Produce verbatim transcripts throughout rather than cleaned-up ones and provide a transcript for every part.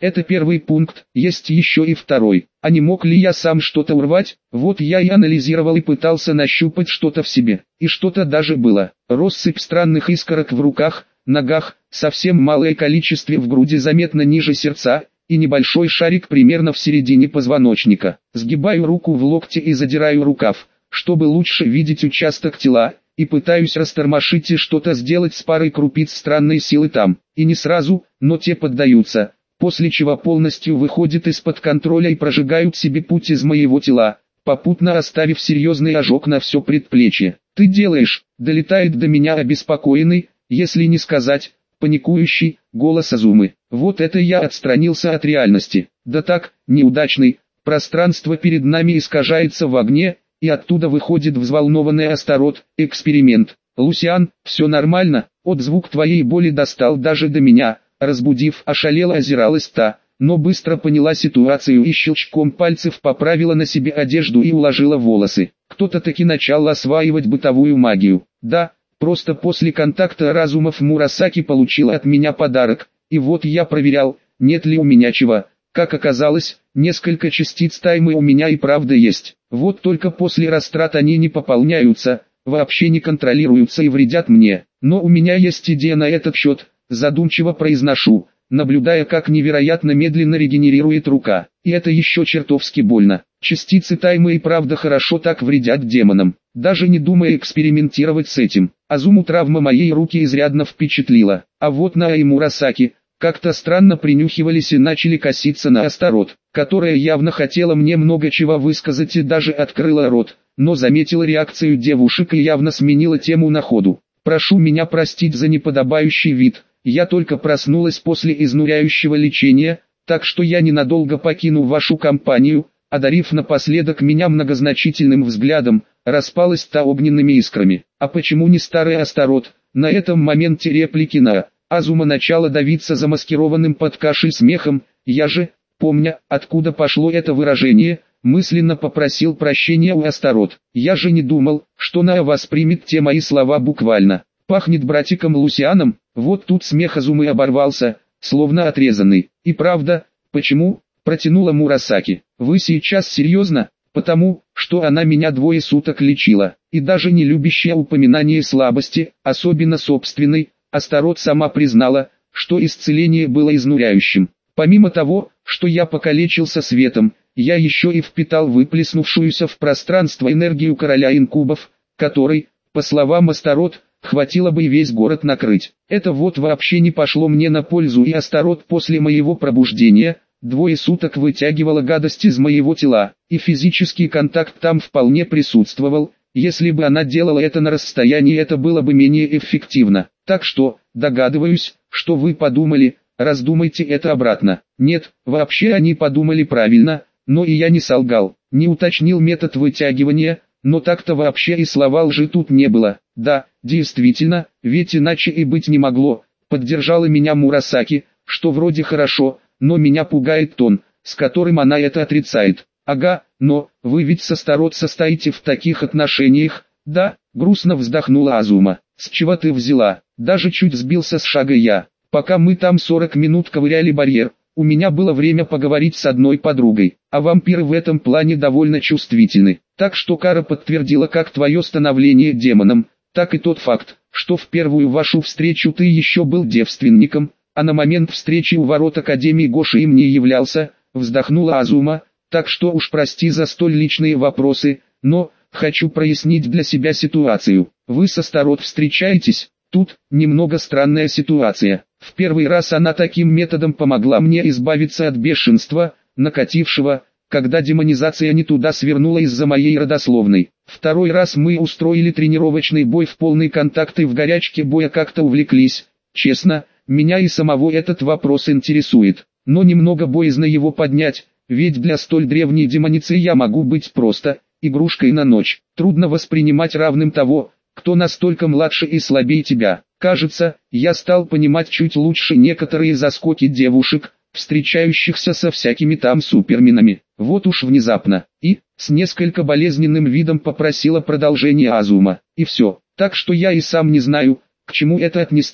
Это первый пункт, есть еще и второй. А не мог ли я сам что-то урвать? Вот я и анализировал и пытался нащупать что-то в себе. И что-то даже было. Россыпь странных искорок в руках, ногах, совсем малое количество в груди заметно ниже сердца, и небольшой шарик примерно в середине позвоночника. Сгибаю руку в локте и задираю рукав, чтобы лучше видеть участок тела, и пытаюсь растормошить и что-то сделать с парой крупиц странной силы там. И не сразу, но те поддаются, после чего полностью выходят из-под контроля и прожигают себе путь из моего тела, попутно оставив серьезный ожог на все предплечье. «Ты делаешь», — долетает до меня обеспокоенный, если не сказать, паникующий, голос Азумы. Вот это я отстранился от реальности. Да так, неудачный, пространство перед нами искажается в огне, и оттуда выходит взволнованный Астарот. Эксперимент. «Лусиан, все нормально?» Отзвук твоей боли достал даже до меня, разбудив, ошалела озиралась та, но быстро поняла ситуацию и щелчком пальцев поправила на себе одежду и уложила волосы. Кто-то таки начал осваивать бытовую магию. Да, просто после контакта разумов Мурасаки получил от меня подарок, и вот я проверял, нет ли у меня чего. Как оказалось, несколько частиц таймы у меня и правда есть. Вот только после растрат они не пополняются, вообще не контролируются и вредят мне. Но у меня есть идея на этот счет, задумчиво произношу, наблюдая, как невероятно медленно регенерирует рука. И это еще чертовски больно. Частицы таймы и правда хорошо так вредят демонам. Даже не думая экспериментировать с этим. Азуму травма моей руки изрядно впечатлила. А вот на Мурасаки как-то странно принюхивались и начали коситься на Астарот, которая явно хотела мне много чего высказать и даже открыла рот, но заметила реакцию девушек и явно сменила тему на ходу. «Прошу меня простить за неподобающий вид, я только проснулась после изнуряющего лечения, так что я ненадолго покину вашу компанию», одарив напоследок меня многозначительным взглядом, распалась та огненными искрами. А почему не старый Астарот? На этом моменте реплики на Азума начала давиться замаскированным под кашей смехом, я же, помня, откуда пошло это выражение, мысленно попросил прощения у Астарот. Я же не думал, что Наа воспримет те мои слова буквально. Пахнет братиком Лусианом. Вот тут смех Азумы оборвался, словно отрезанный. И правда, почему? Протянула Мурасаки. Вы сейчас серьезно? Потому, что она меня двое суток лечила, и даже не любящая упоминание слабости, особенно собственной, Астарот сама признала, что исцеление было изнуряющим. Помимо того, что я покалечился светом, я еще и впитал выплеснувшуюся в пространство энергию короля инкубов, которой, по словам Астарот, хватило бы и весь город накрыть. Это вот вообще не пошло мне на пользу, и Астарот после моего пробуждения двое суток вытягивала гадость из моего тела, и физический контакт там вполне присутствовал. Если бы она делала это на расстоянии, это было бы менее эффективно. Так что, догадываюсь, что вы подумали, раздумайте это обратно. Нет, вообще они подумали правильно, но и я не солгал, не уточнил метод вытягивания, но так-то вообще и слова лжи тут не было. Да, действительно, ведь иначе и быть не могло, поддержала меня Мурасаки, что вроде хорошо, но меня пугает тон, с которым она это отрицает. Ага, но, вы ведь с Астарот состоите в таких отношениях, да? Грустно вздохнула Азума. С чего ты взяла? Даже чуть сбился с шага я. Пока мы там сорок минут ковыряли барьер, у меня было время поговорить с одной подругой, а вампиры в этом плане довольно чувствительны. Так что Кара подтвердила как твое становление демоном, так и тот факт, что в первую вашу встречу ты еще был девственником, а на момент встречи у ворот Академии Гоши им не являлся, вздохнула Азума. Так что уж прости за столь личные вопросы, но хочу прояснить для себя ситуацию. Вы с Астарот встречаетесь? Тут немного странная ситуация. В первый раз она таким методом помогла мне избавиться от бешенства, накатившего, когда демонизация не туда свернула из-за моей родословной. Второй раз мы устроили тренировочный бой в полный контакт и в горячке боя как-то увлеклись. Честно, меня и самого этот вопрос интересует, но немного боязно его поднять. Ведь для столь древней демоницы я могу быть просто игрушкой на ночь. Трудно воспринимать равным того, кто настолько младше и слабее тебя. Кажется, я стал понимать чуть лучше некоторые заскоки девушек, встречающихся со всякими там суперменами. Вот уж внезапно. И, с несколько болезненным видом попросила продолжение Азума. И все. Так что я и сам не знаю, к чему это отнести.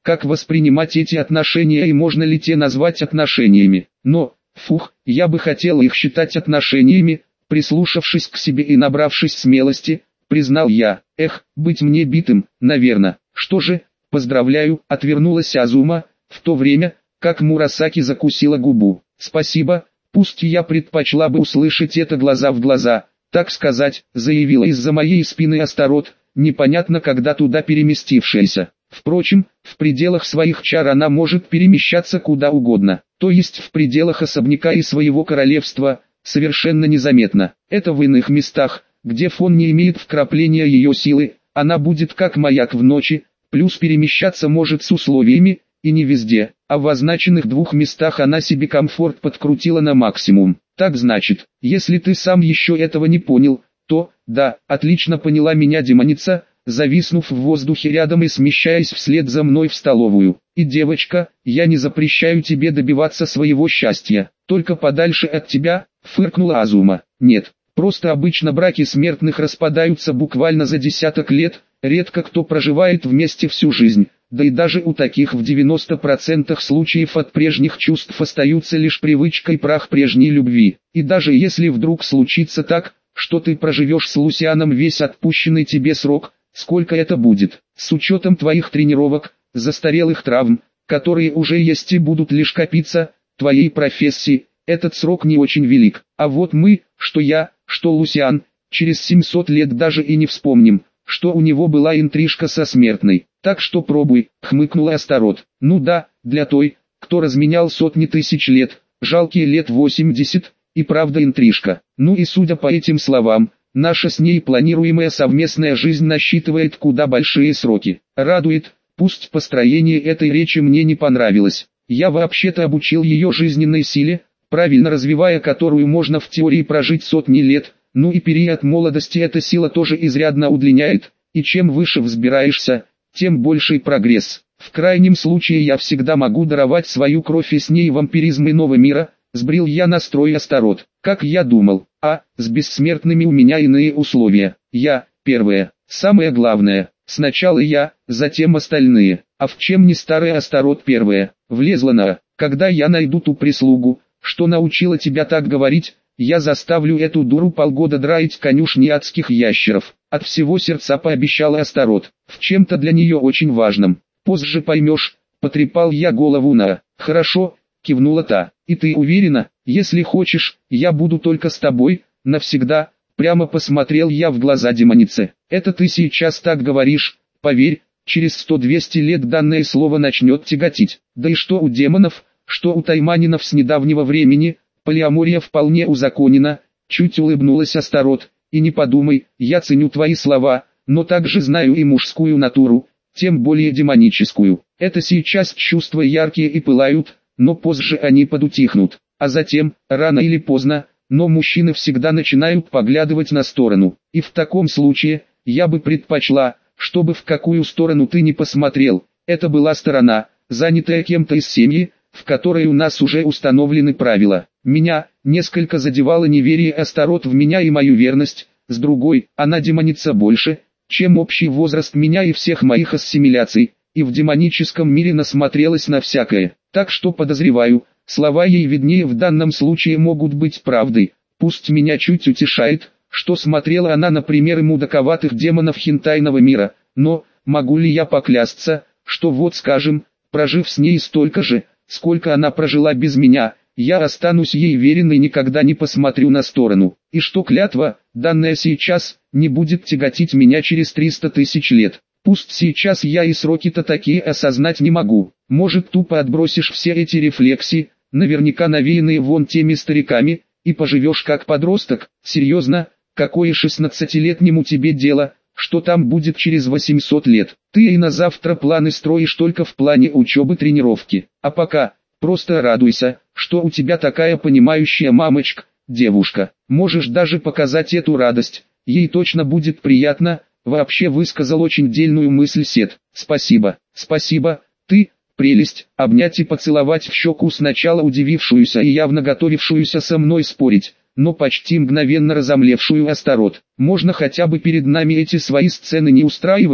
как воспринимать эти отношения и можно ли те назвать отношениями. Но, фух, я бы хотел их считать отношениями, прислушавшись к себе и набравшись смелости, признал я. Эх, быть мне битым, наверное. Что же, поздравляю, отвернулась Азума, в то время, как Мурасаки закусила губу. Спасибо, пусть я предпочла бы услышать это глаза в глаза, так сказать, заявила из-за моей спины Астарот, непонятно когда туда переместившаяся. Впрочем, в пределах своих чар она может перемещаться куда угодно, то есть в пределах особняка и своего королевства, совершенно незаметно. Это в иных местах, где фон не имеет вкрапления ее силы, она будет как маяк в ночи, плюс перемещаться может с условиями, и не везде, а в означенных двух местах она себе комфорт подкрутила на максимум. Так значит, если ты сам еще этого не понял, то, да, отлично поняла меня демоница, зависнув в воздухе рядом и смещаясь вслед за мной в столовую. И девочка, я не запрещаю тебе добиваться своего счастья, только подальше от тебя, фыркнула Азума. Нет, просто обычно браки смертных распадаются буквально за десяток лет, редко кто проживает вместе всю жизнь. Да и даже у таких в девяноста процентах случаев от прежних чувств остаются лишь привычка и прах прежней любви. И даже если вдруг случится так, что ты проживешь с Лусианом весь отпущенный тебе срок, сколько это будет, с учетом твоих тренировок, застарелых травм, которые уже есть и будут лишь копиться, твоей профессии, этот срок не очень велик. А вот мы, что я, что Лусиан, через семьсот лет даже и не вспомним, что у него была интрижка со смертной. Так что пробуй, хмыкнула Астарот. Ну да, для той, кто разменял сотни тысяч лет, жалкие лет восемьдесят, и правда интрижка. Ну и судя по этим словам, наша с ней планируемая совместная жизнь насчитывает куда большие сроки. Радует, пусть построение этой речи мне не понравилось. Я вообще-то обучил ее жизненной силе, правильно развивая которую можно в теории прожить сотни лет, ну и период молодости эта сила тоже изрядно удлиняет, и чем выше взбираешься, тем больший прогресс. В крайнем случае я всегда могу даровать свою кровь и с ней вампиризм иного мира, сбрил я настрой Астарот. Как я думал, а, с бессмертными у меня иные условия. Я, первое, самое главное, сначала я, затем остальные. А в чем не старая Астарот первая, влезла на, когда я найду ту прислугу, что научила тебя так говорить, я заставлю эту дуру полгода драить конюшни адских ящеров. От всего сердца пообещала Астарот, в чем-то для нее очень важном. Позже поймешь, потрепал я голову на. Хорошо, кивнула та. И ты уверена, если хочешь, я буду только с тобой, навсегда, прямо посмотрел я в глаза демонице. Это ты сейчас так говоришь, поверь, через сто-двести лет данное слово начнет тяготить. Да и что у демонов, что у тайманинов с недавнего времени, полиамория вполне узаконена, чуть улыбнулась Астарот. И не подумай, я ценю твои слова, но также знаю и мужскую натуру, тем более демоническую. Это сейчас чувства яркие и пылают, но позже они подутихнут. А затем, рано или поздно, но мужчины всегда начинают поглядывать на сторону. И в таком случае, я бы предпочла, чтобы в какую сторону ты не посмотрел, это была сторона, занятая кем-то из семьи, в которой у нас уже установлены правила. Меня несколько задевало неверие Астарот в меня и мою верность, с другой, она демоница больше, чем общий возраст меня и всех моих ассимиляций, и в демоническом мире насмотрелась на всякое. Так что подозреваю, слова ей виднее в данном случае могут быть правдой. Пусть меня чуть утешает, что смотрела она на примеры мудаковатых демонов хентайного мира, но, могу ли я поклясться, что вот скажем, прожив с ней столько же, сколько она прожила без меня, я останусь ей верен и никогда не посмотрю на сторону. И что клятва, данная сейчас, не будет тяготить меня через триста тысяч лет. Пусть сейчас я и сроки-то такие осознать не могу. Может, тупо отбросишь все эти рефлексии, наверняка навеянные вон теми стариками, и поживешь как подросток. Серьезно, какое шестнадцатилетнему тебе дело, что там будет через восемьсот лет? Ты и на завтра планы строишь только в плане учебы-тренировки. А пока, просто радуйся, что у тебя такая понимающая мамочка, девушка. Можешь даже показать эту радость, ей точно будет приятно. Вообще высказал очень дельную мысль Сет. Спасибо, спасибо, ты, прелесть, обнять и поцеловать в щеку сначала удивившуюся и явно готовившуюся со мной спорить, но почти мгновенно разомлевшую Астарот. Можно хотя бы перед нами эти свои сцены не устраивать?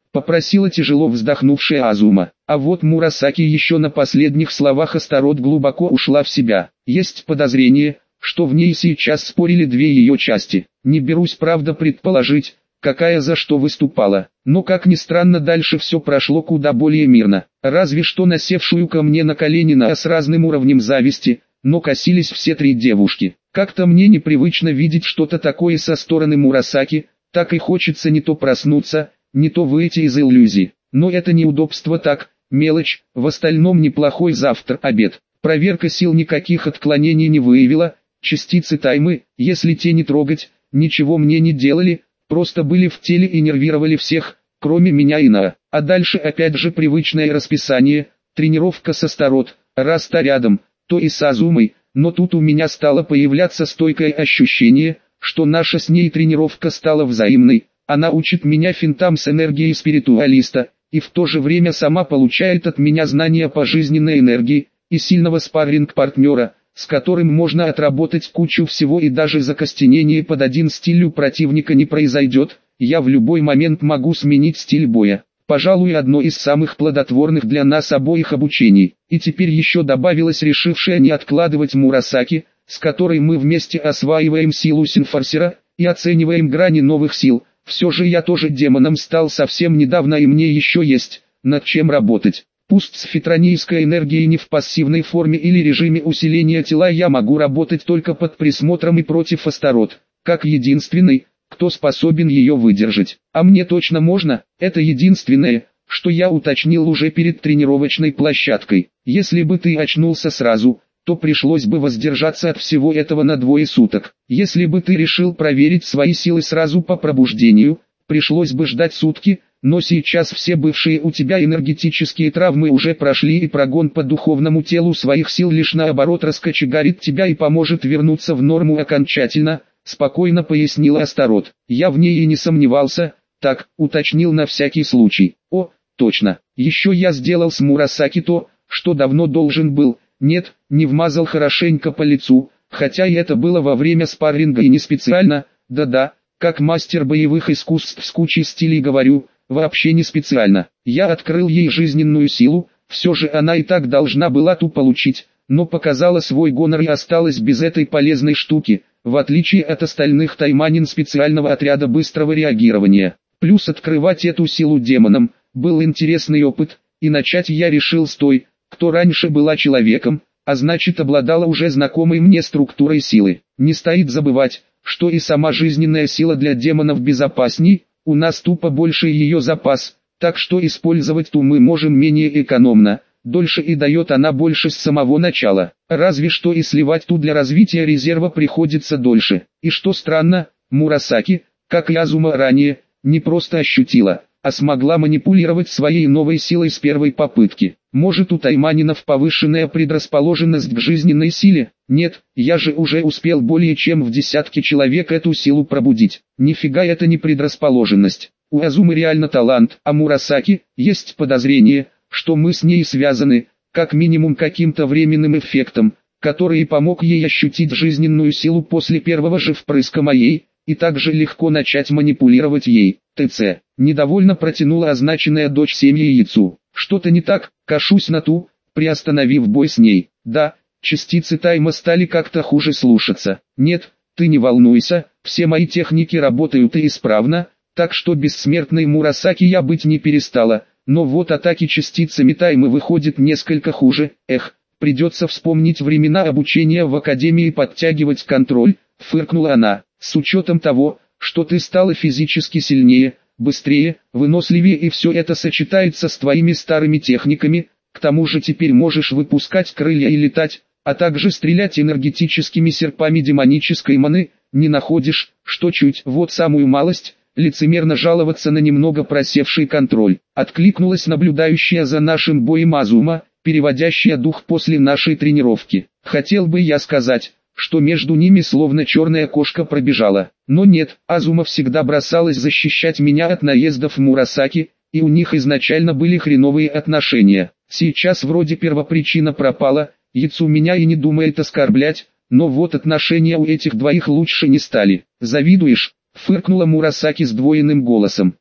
попросила тяжело вздохнувшая Азума. А вот Мурасаки еще на последних словах Астарот глубоко ушла в себя. Есть подозрение, что в ней сейчас спорили две ее части. Не берусь правда предположить, какая за что выступала. Но как ни странно, дальше все прошло куда более мирно. Разве что насевшую ко мне на колени на с разным уровнем зависти, но косились все три девушки. Как-то мне непривычно видеть что-то такое со стороны Мурасаки, так и хочется не то проснуться, не то выйти из иллюзии. Но это неудобство так, мелочь, в остальном неплохой завтра-обед. Проверка сил никаких отклонений не выявила, частицы таймы, если те не трогать, ничего мне не делали, просто были в теле и нервировали всех, кроме меня и Наа. А дальше опять же привычное расписание, тренировка с Астарот, раз та рядом, то и с Азумой, но тут у меня стало появляться стойкое ощущение, что наша с ней тренировка стала взаимной. Она учит меня финтам с энергией спиритуалиста, и в то же время сама получает от меня знания по жизненной энергии, и сильного спарринг-партнера, с которым можно отработать кучу всего, и даже закостенение под один стиль у противника не произойдет. Я в любой момент могу сменить стиль боя. Пожалуй, одно из самых плодотворных для нас обоих обучений. И теперь еще добавилась решившая не откладывать Мурасаки, с которой мы вместе осваиваем силу Синфорсера и оцениваем грани новых сил. Все же я тоже демоном стал совсем недавно, и мне еще есть над чем работать. Пусть с фитронийской энергией не в пассивной форме или режиме усиления тела я могу работать только под присмотром и против Астарот, как единственный, кто способен ее выдержать. А мне точно можно, это единственное, что я уточнил уже перед тренировочной площадкой. Если бы ты очнулся сразу, то пришлось бы воздержаться от всего этого на двое суток. Если бы ты решил проверить свои силы сразу по пробуждению, пришлось бы ждать сутки, но сейчас все бывшие у тебя энергетические травмы уже прошли, и прогон по духовному телу своих сил лишь наоборот раскочегарит тебя и поможет вернуться в норму окончательно, спокойно пояснила Астарот. Я в ней и не сомневался, так, уточнил на всякий случай. О, точно, еще я сделал с Мурасаки то, что давно должен был. Нет, не вмазал хорошенько по лицу, хотя и это было во время спарринга и не специально, да-да, как мастер боевых искусств с кучей стилей говорю, вообще не специально. Я открыл ей жизненную силу, все же она и так должна была ту получить, но показала свой гонор и осталась без этой полезной штуки, в отличие от остальных тайманин специального отряда быстрого реагирования. Плюс открывать эту силу демонам, был интересный опыт, и начать я решил с той, кто раньше была человеком, а значит обладала уже знакомой мне структурой силы. Не стоит забывать, что и сама жизненная сила для демонов безопасней, у нас тупо больше ее запас, так что использовать ту мы можем менее экономно, дольше и дает она больше с самого начала. Разве что и сливать ту для развития резерва приходится дольше. И что странно, Мурасаки, как и Азума ранее, не просто ощутила, а смогла манипулировать своей новой силой с первой попытки. Может, у тайманинов повышенная предрасположенность к жизненной силе? Нет, я же уже успел более чем в десятки человек эту силу пробудить. Нифига это не предрасположенность. У Азумы реально талант, а Мурасаки, есть подозрение, что мы с ней связаны, как минимум каким-то временным эффектом, который и помог ей ощутить жизненную силу после первого же впрыска моей, и также легко начать манипулировать ей. ТЦ. Недовольно протянула означенная дочь семьи Яйцу. Что-то не так, кашусь на ту, приостановив бой с ней. Да, частицы тайма стали как-то хуже слушаться. Нет, ты не волнуйся, все мои техники работают и исправно, так что бессмертной Мурасаки я быть не перестала. Но вот атаки частицами тайма выходит несколько хуже. Эх, придется вспомнить времена обучения в академии и подтягивать контроль, фыркнула она. С учетом того, что ты стала физически сильнее, быстрее, выносливее, и все это сочетается с твоими старыми техниками, к тому же теперь можешь выпускать крылья и летать, а также стрелять энергетическими серпами демонической маны, не находишь, что чуть, вот самую малость, лицемерно жаловаться на немного просевший контроль. Откликнулась наблюдающая за нашим боем Азума, переводящая дух после нашей тренировки. Хотел бы я сказать, что между ними словно черная кошка пробежала. Но нет, Азума всегда бросалась защищать меня от наездов Мурасаки, и у них изначально были хреновые отношения. Сейчас вроде первопричина пропала, Яйцу меня и не думает оскорблять, но вот отношения у этих двоих лучше не стали. Завидуешь? Фыркнула Мурасаки сдвоенным голосом.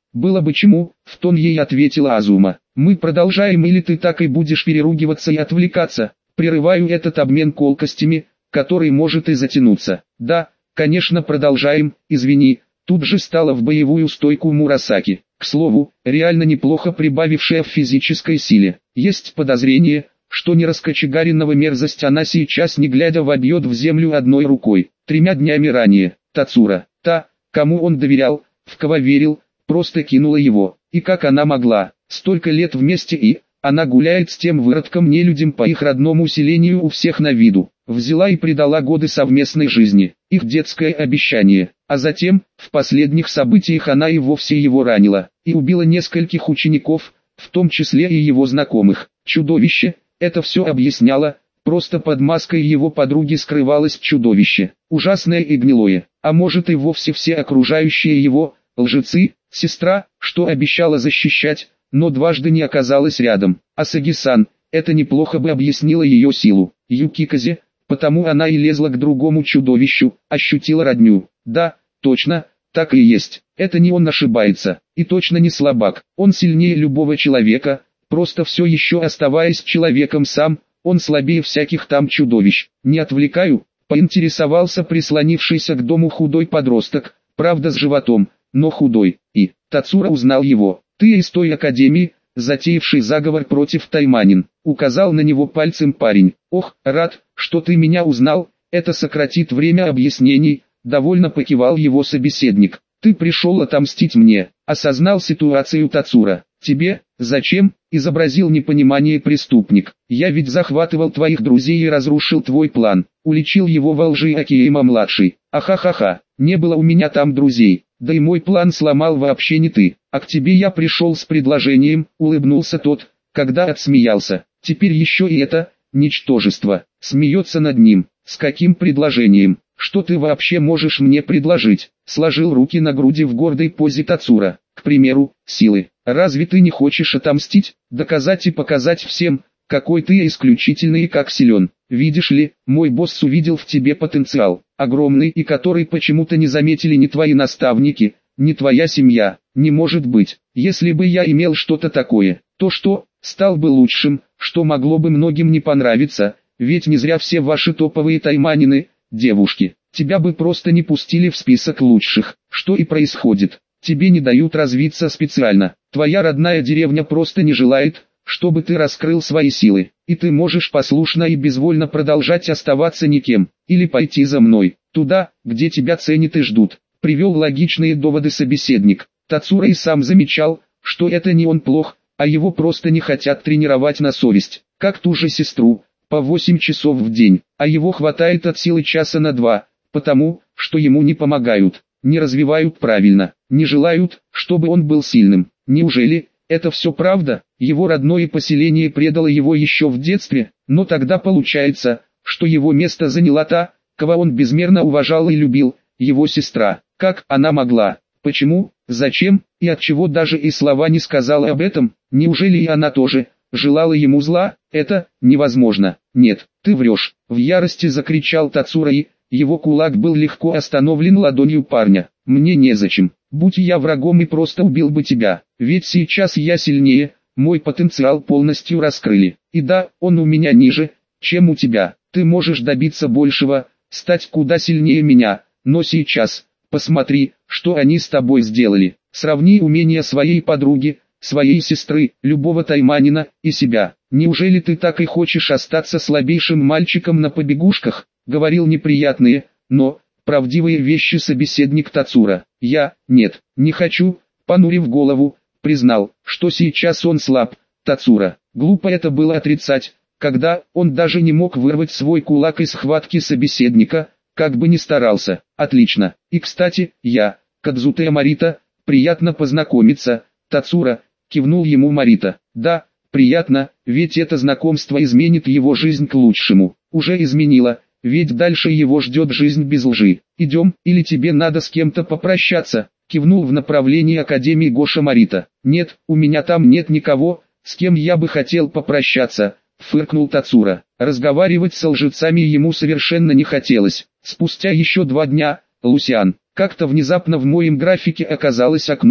Было бы чему, в тон ей ответила Азума. Мы продолжаем или ты так и будешь переругиваться и отвлекаться? Прерываю этот обмен колкостями, который может и затянуться. Да, конечно продолжаем, извини. Тут же стала в боевую стойку Мурасаки. К слову, реально неплохо прибавившая в физической силе. Есть подозрение, что нераскочегаренного мерзость она сейчас не глядя вобьет в землю одной рукой. Тремя днями ранее, Тацура, та, кому он доверял, в кого верил, просто кинула его. И как она могла? Столько лет вместе и... Она гуляет с тем выродком-нелюдем по их родному селению у всех на виду. Взяла и предала годы совместной жизни, их детское обещание. А затем, в последних событиях она и вовсе его ранила, и убила нескольких учеников, в том числе и его знакомых. Чудовище, это все объясняло, просто под маской его подруги скрывалось чудовище. Ужасное и гнилое, а может и вовсе все окружающие его, лжецы, сестра, что обещала защищать, но дважды не оказалась рядом. Асаги-сан, это неплохо бы объяснило ее силу. Юкиказе, потому она и лезла к другому чудовищу, ощутила родню. Да, точно, так и есть. Это не он ошибается, и точно не слабак. Он сильнее любого человека, просто все еще оставаясь человеком сам, он слабее всяких там чудовищ. Не отвлекаю, поинтересовался прислонившийся к дому худой подросток, правда с животом, но худой, и Тацура узнал его. «Ты из той академии, затеявший заговор против Тайманин», указал на него пальцем парень. «Ох, рад, что ты меня узнал, это сократит время объяснений», довольно покивал его собеседник. «Ты пришел отомстить мне», осознал ситуацию Тацура. «Тебе, зачем?» изобразил непонимание преступник. «Я ведь захватывал твоих друзей и разрушил твой план», уличил его во лжи Акиема-младший. «Ахахаха, не было у меня там друзей, да и мой план сломал вообще не ты. А к тебе я пришел с предложением», улыбнулся тот, когда отсмеялся. «Теперь еще и это, ничтожество», смеется над ним. «С каким предложением? Что ты вообще можешь мне предложить?» Сложил руки на груди в гордой позе Тацура. «К примеру, силы. Разве ты не хочешь отомстить, доказать и показать всем, какой ты исключительный и как силен? Видишь ли, мой босс увидел в тебе потенциал, огромный и который почему-то не заметили ни твои наставники, ни твоя семья. Не может быть. Если бы я имел что-то такое, то что, стал бы лучшим, что могло бы многим не понравиться, ведь не зря все ваши топовые тайманины, девушки, тебя бы просто не пустили в список лучших. Что и происходит. Тебе не дают развиться специально. Твоя родная деревня просто не желает, чтобы ты раскрыл свои силы, и ты можешь послушно и безвольно продолжать оставаться никем, или пойти за мной, туда, где тебя ценят и ждут. Привел логичные доводы собеседник. Тацура и сам замечал, что это не он плох, а его просто не хотят тренировать на совесть, как ту же сестру, по восемь часов в день, а его хватает от силы часа на два, потому, что ему не помогают, не развивают правильно, не желают, чтобы он был сильным. Неужели, это все правда? Его родное поселение предало его еще в детстве, но тогда получается, что его место заняла та, кого он безмерно уважал и любил, его сестра. Как она могла? Почему? Зачем? И отчего даже и слова не сказала об этом? Неужели и она тоже желала ему зла? Это невозможно. Нет, ты врешь. В ярости закричал Тацура, и его кулак был легко остановлен ладонью парня. Мне незачем. Будь я врагом и просто убил бы тебя. Ведь сейчас я сильнее, мой потенциал полностью раскрыли. И да, он у меня ниже, чем у тебя. Ты можешь добиться большего, стать куда сильнее меня, но сейчас, посмотри, что они с тобой сделали. Сравни умения своей подруги, своей сестры, любого тайманина, и себя. Неужели ты так и хочешь остаться слабейшим мальчиком на побегушках? Говорил неприятные, но правдивые вещи собеседник Тацура. Я, нет, не хочу, понурив голову, признал, что сейчас он слаб. Тацура, глупо это было отрицать, когда он даже не мог вырвать свой кулак из схватки собеседника, как бы ни старался. Отлично. И кстати, я, Кадзутея Марита, приятно познакомиться. Тацура, кивнул ему Марита. Да, приятно, ведь это знакомство изменит его жизнь к лучшему. Уже изменило, ведь дальше его ждет жизнь без лжи. Идем, или тебе надо с кем-то попрощаться? Кивнул в направлении Академии Гоша Марита. Нет, у меня там нет никого, с кем я бы хотел попрощаться. Фыркнул Тацура. Разговаривать с лжецами ему совершенно не хотелось. Спустя еще два дня, Лусиан, как-то внезапно в моем графике оказалось окно,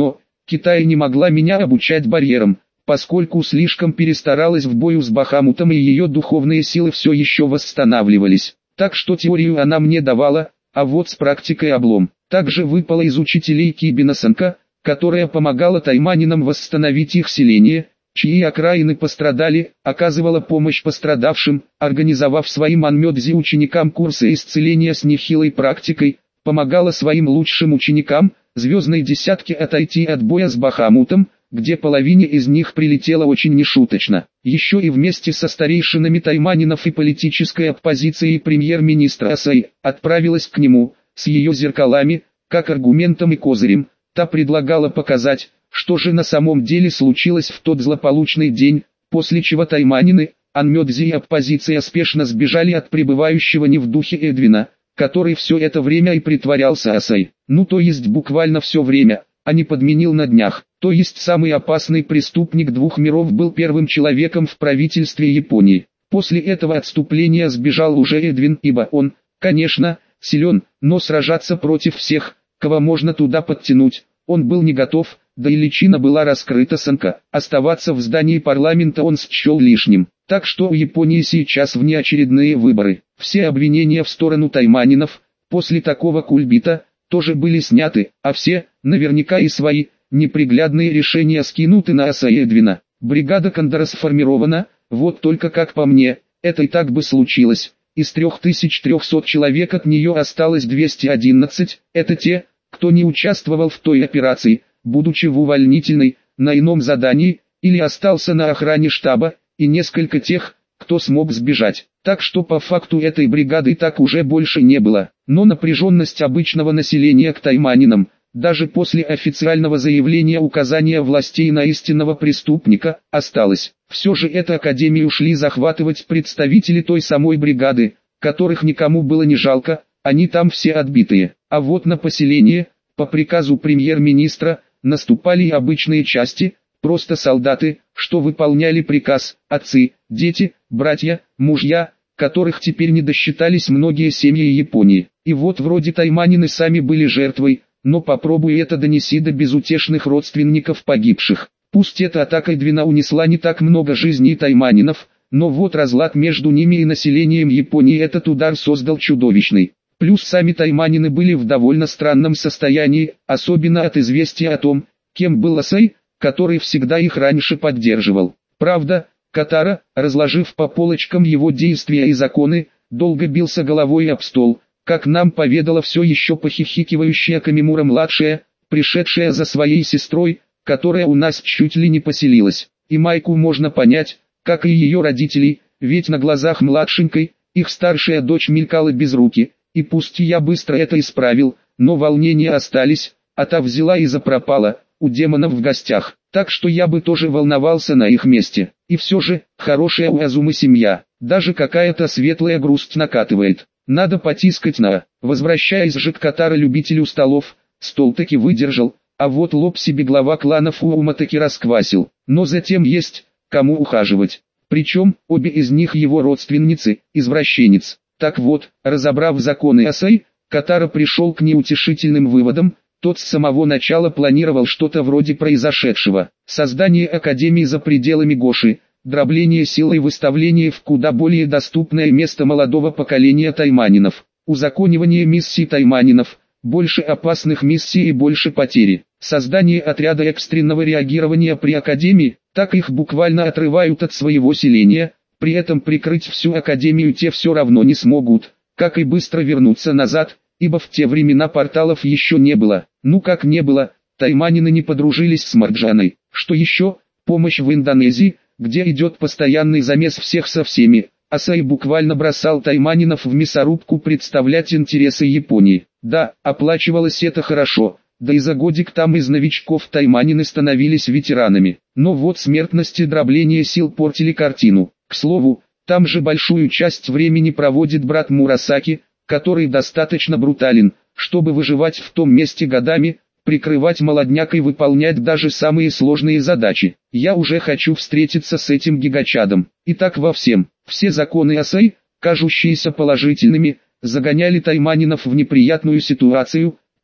Китай не могла меня обучать барьерам, поскольку слишком перестаралась в бою с Бахамутом и ее духовные силы все еще восстанавливались. Так что теорию она мне давала, а вот с практикой облом. Также выпала из учителей Кибина Санка, которая помогала тайманинам восстановить их селение, чьи окраины пострадали, оказывала помощь пострадавшим, организовав своим анмёдзи ученикам курсы исцеления с нехилой практикой, помогала своим лучшим ученикам, звездной десятке, отойти от боя с Бахамутом, где половине из них прилетело очень нешуточно. Еще и вместе со старейшинами тайманинов и политической оппозицией премьер-министра Асай отправилась к нему, с ее зеркалами, как аргументом и козырем. Та предлагала показать, что же на самом деле случилось в тот злополучный день, после чего тайманины, анмёдзи и оппозиция спешно сбежали от пребывающего не в духе Эдвина, который все это время и притворялся Асай. Ну то есть буквально все время, а не подменил на днях. То есть самый опасный преступник двух миров был первым человеком в правительстве Японии. После этого отступления сбежал уже Эдвин, ибо он, конечно, силен, но сражаться против всех, кого можно туда подтянуть, он был не готов, да и личина была раскрыта Санка. Оставаться в здании парламента он счел лишним. Так что у Японии сейчас внеочередные выборы. Все обвинения в сторону тайманинов, после такого кульбита, тоже были сняты, а все, наверняка и свои, неприглядные решения скинуты на Асай Эдвина. Бригада Кондора сформирована, вот только как по мне, это и так бы случилось. Из трёх тысяч трёхсот человек от нее осталось двести одиннадцать, это те, кто не участвовал в той операции, будучи в увольнительной, на ином задании, или остался на охране штаба, и несколько тех, кто смог сбежать. Так что по факту этой бригады так уже больше не было. Но напряженность обычного населения к тайманинам, даже после официального заявления указания властей на истинного преступника, осталась. Все же эту академию шли захватывать представители той самой бригады, которых никому было не жалко, они там все отбитые. А вот на поселение, по приказу премьер-министра, наступали и обычные части, просто солдаты, что выполняли приказ, отцы, дети, братья, мужья, которых теперь не досчитались многие семьи Японии. И вот вроде тайманины сами были жертвой, но попробуй это донеси до безутешных родственников погибших. Пусть эта атака Эдвина унесла не так много жизней тайманинов, но вот разлад между ними и населением Японии этот удар создал чудовищный. Плюс сами тайманины были в довольно странном состоянии, особенно от известия о том, кем был Асай, который всегда их раньше поддерживал. Правда, Катара, разложив по полочкам его действия и законы, долго бился головой об стол, как нам поведала все еще похихикивающая Камимура-младшая, пришедшая за своей сестрой, которая у нас чуть ли не поселилась. И Майку можно понять, как и ее родителей, ведь на глазах младшенькой, их старшая дочь мелькала без руки, и пусть я быстро это исправил, но волнения остались, а та взяла и запропала, у демонов в гостях. Так что я бы тоже волновался на их месте. И все же, хорошая у Азумы семья, даже какая-то светлая грусть накатывает. Надо потискать на. Возвращаясь же к Катара-любителю столов, стол таки выдержал, а вот лоб себе глава клана Фуума таки расквасил. Но затем есть, кому ухаживать. Причем, обе из них его родственницы, извращенец. Так вот, разобрав законы Асай, Катара пришел к неутешительным выводам. Тот с самого начала планировал что-то вроде произошедшего. Создание Академии за пределами Гоши, дробление силой, выставление в куда более доступное место молодого поколения тайманинов, узаконивание миссий тайманинов, больше опасных миссий и больше потери. Создание отряда экстренного реагирования при Академии, так их буквально отрывают от своего селения, при этом прикрыть всю Академию те все равно не смогут, как и быстро вернуться назад, ибо в те времена порталов еще не было. Ну как не было, тайманины не подружились с Марджаной. Что еще, помощь в Индонезии, где идет постоянный замес всех со всеми. Асай буквально бросал тайманинов в мясорубку представлять интересы Японии. Да, оплачивалось это хорошо, да и за годик там из новичков тайманины становились ветеранами. Но вот смертность и дробление сил портили картину. К слову, там же большую часть времени проводит брат Мурасаки, который достаточно брутален, чтобы выживать в том месте годами, прикрывать молодняк и выполнять даже самые сложные задачи. Я уже хочу встретиться с этим гигачадом. И так во всем. Все законы Асай, кажущиеся положительными, загоняли тайманинов в неприятную ситуацию,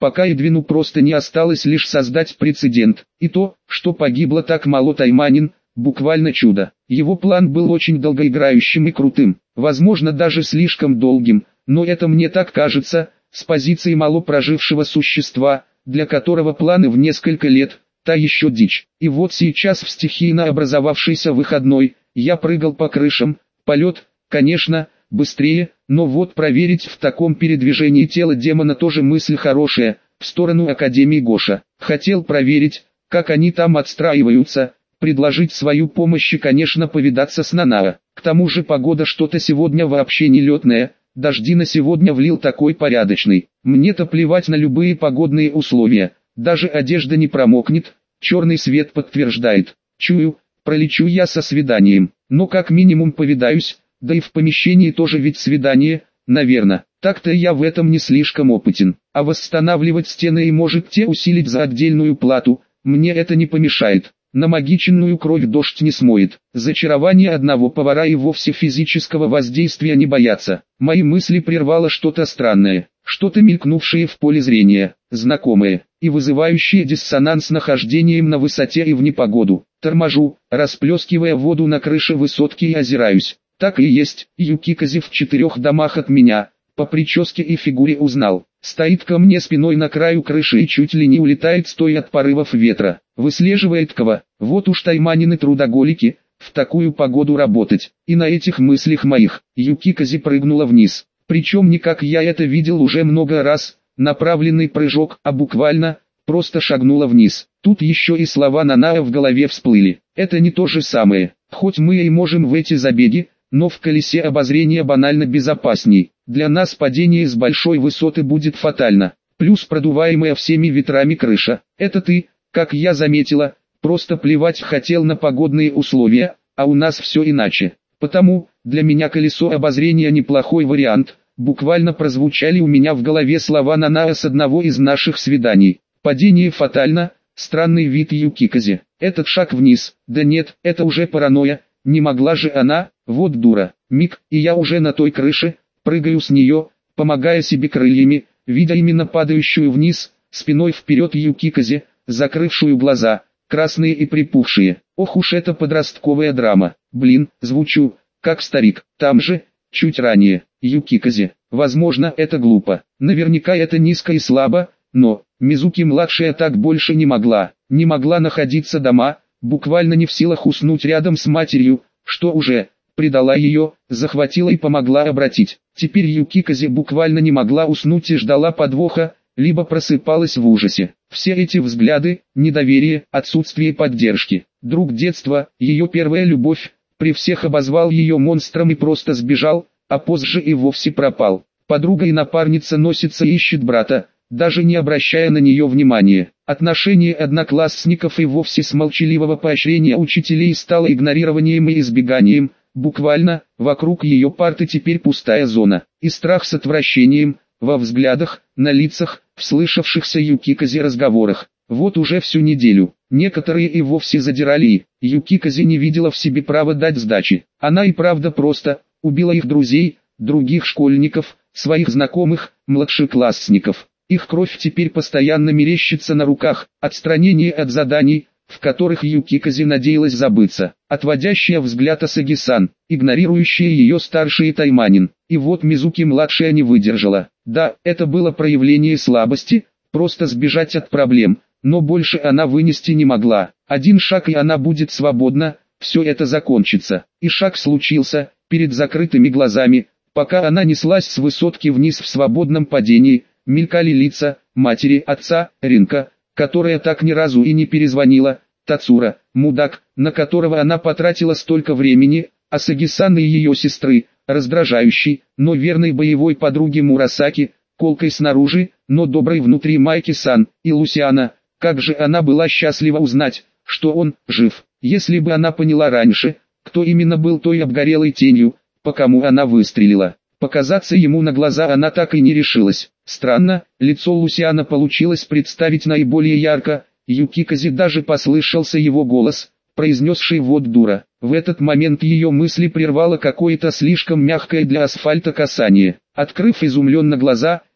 Пока Эдвину просто не осталось лишь создать прецедент, и то, что погибло так мало тайманин, буквально чудо. Его план был очень долгоиграющим и крутым, возможно даже слишком долгим, но это мне так кажется, с позиции мало прожившего существа, для которого планы в несколько лет – та еще дичь. И вот сейчас в стихийно образовавшийся выходной, я прыгал по крышам, полет, конечно, быстрее, но вот проверить в таком передвижении тело демона тоже мысль хорошая, в сторону Академии Гоша. Хотел проверить, как они там отстраиваются, предложить свою помощь и, конечно, повидаться с Нанао. К тому же погода что-то сегодня вообще не летная, дожди на сегодня влил такой порядочный. Мне-то плевать на любые погодные условия, даже одежда не промокнет, черный свет подтверждает. Чую, пролечу я со свиданием, но как минимум повидаюсь. Да и в помещении тоже ведь свидание, наверное. Так-то я в этом не слишком опытен. А восстанавливать стены и может те усилить за отдельную плату, мне это не помешает. Намагиченную кровь дождь не смоет. Зачарование одного повара и вовсе физического воздействия не боятся. Мои мысли прервало что-то странное, что-то мелькнувшее в поле зрения, знакомое, и вызывающее диссонанс нахождением на высоте и в непогоду. Торможу, расплескивая воду на крыше высотки и озираюсь. Так и есть, Юкикази в четырех домах от меня, по прическе и фигуре узнал. Стоит ко мне спиной на краю крыши и чуть ли не улетает стоя от порывов ветра. Выслеживает кого, вот уж тайманины трудоголики, в такую погоду работать. И на этих мыслях моих, Юкикази прыгнула вниз. Причем не как я это видел уже много раз, направленный прыжок, а буквально, просто шагнула вниз. Тут еще и слова Нанао в голове всплыли. Это не то же самое, хоть мы и можем в эти забеги, но в колесе обозрения банально безопасней. Для нас падение с большой высоты будет фатально. Плюс продуваемая всеми ветрами крыша. Это ты, как я заметила, просто плевать хотел на погодные условия, а у нас все иначе. Потому, для меня колесо обозрения неплохой вариант. Буквально прозвучали у меня в голове слова Нанао с одного из наших свиданий. Падение фатально, странный вид Юкикази. Этот шаг вниз, да нет, это уже паранойя. Не могла же она, вот дура, миг, и я уже на той крыше, прыгаю с нее, помогая себе крыльями, видя именно падающую вниз, спиной вперед Юкикази, закрывшую глаза, красные и припухшие. Ох уж эта подростковая драма, блин, звучу, как старик. Там же, чуть ранее, Юкикази, возможно это глупо, наверняка это низко и слабо, но, Мизуки-младшая так больше не могла, не могла находиться дома, буквально не в силах уснуть рядом с матерью, что уже предала ее, захватила и помогла обратить. Теперь Юкикази буквально не могла уснуть и ждала подвоха, либо просыпалась в ужасе. Все эти взгляды, недоверие, отсутствие поддержки. Друг детства, ее первая любовь, при всех обозвал ее монстром и просто сбежал, а позже и вовсе пропал. Подруга и напарница носится и ищет брата, даже не обращая на нее внимания. Отношение одноклассников и вовсе с молчаливого поощрения учителей стало игнорированием и избеганием. Буквально, вокруг ее парты теперь пустая зона. И страх с отвращением, во взглядах, на лицах, в слышавшихся Юкикази разговорах. Вот уже всю неделю. Некоторые и вовсе задирали и Юкикази не видела в себе права дать сдачи. Она и правда просто убила их друзей, других школьников, своих знакомых, младшеклассников. Их кровь теперь постоянно мерещится на руках, отстранение от заданий, в которых Юкикази надеялась забыться, отводящая взгляд Асаги-сан, игнорирующая ее старший тайманин. И вот Мизуки-младшая не выдержала. Да, это было проявление слабости, просто сбежать от проблем, но больше она вынести не могла. Один шаг и она будет свободна, все это закончится. И шаг случился, перед закрытыми глазами, пока она неслась с высотки вниз в свободном падении. Мелькали лица матери, отца, Ринка, которая так ни разу и не перезвонила, Тацура, мудак, на которого она потратила столько времени, Асаги-сан и ее сестры, раздражающей, но верной боевой подруги Мурасаки, колкой снаружи, но доброй внутри Майки-сан, и Лусиана. Как же она была счастлива узнать, что он жив. Если бы она поняла раньше, кто именно был той обгорелой тенью, по кому она выстрелила. Показаться ему на глаза она так и не решилась. Странно, лицо Лусиана получилось представить наиболее ярко. Юкикази даже послышался его голос, произнесший «вот дура». В этот момент ее мысли прервало какое-то слишком мягкое для асфальта касание. Открыв изумленно глаза,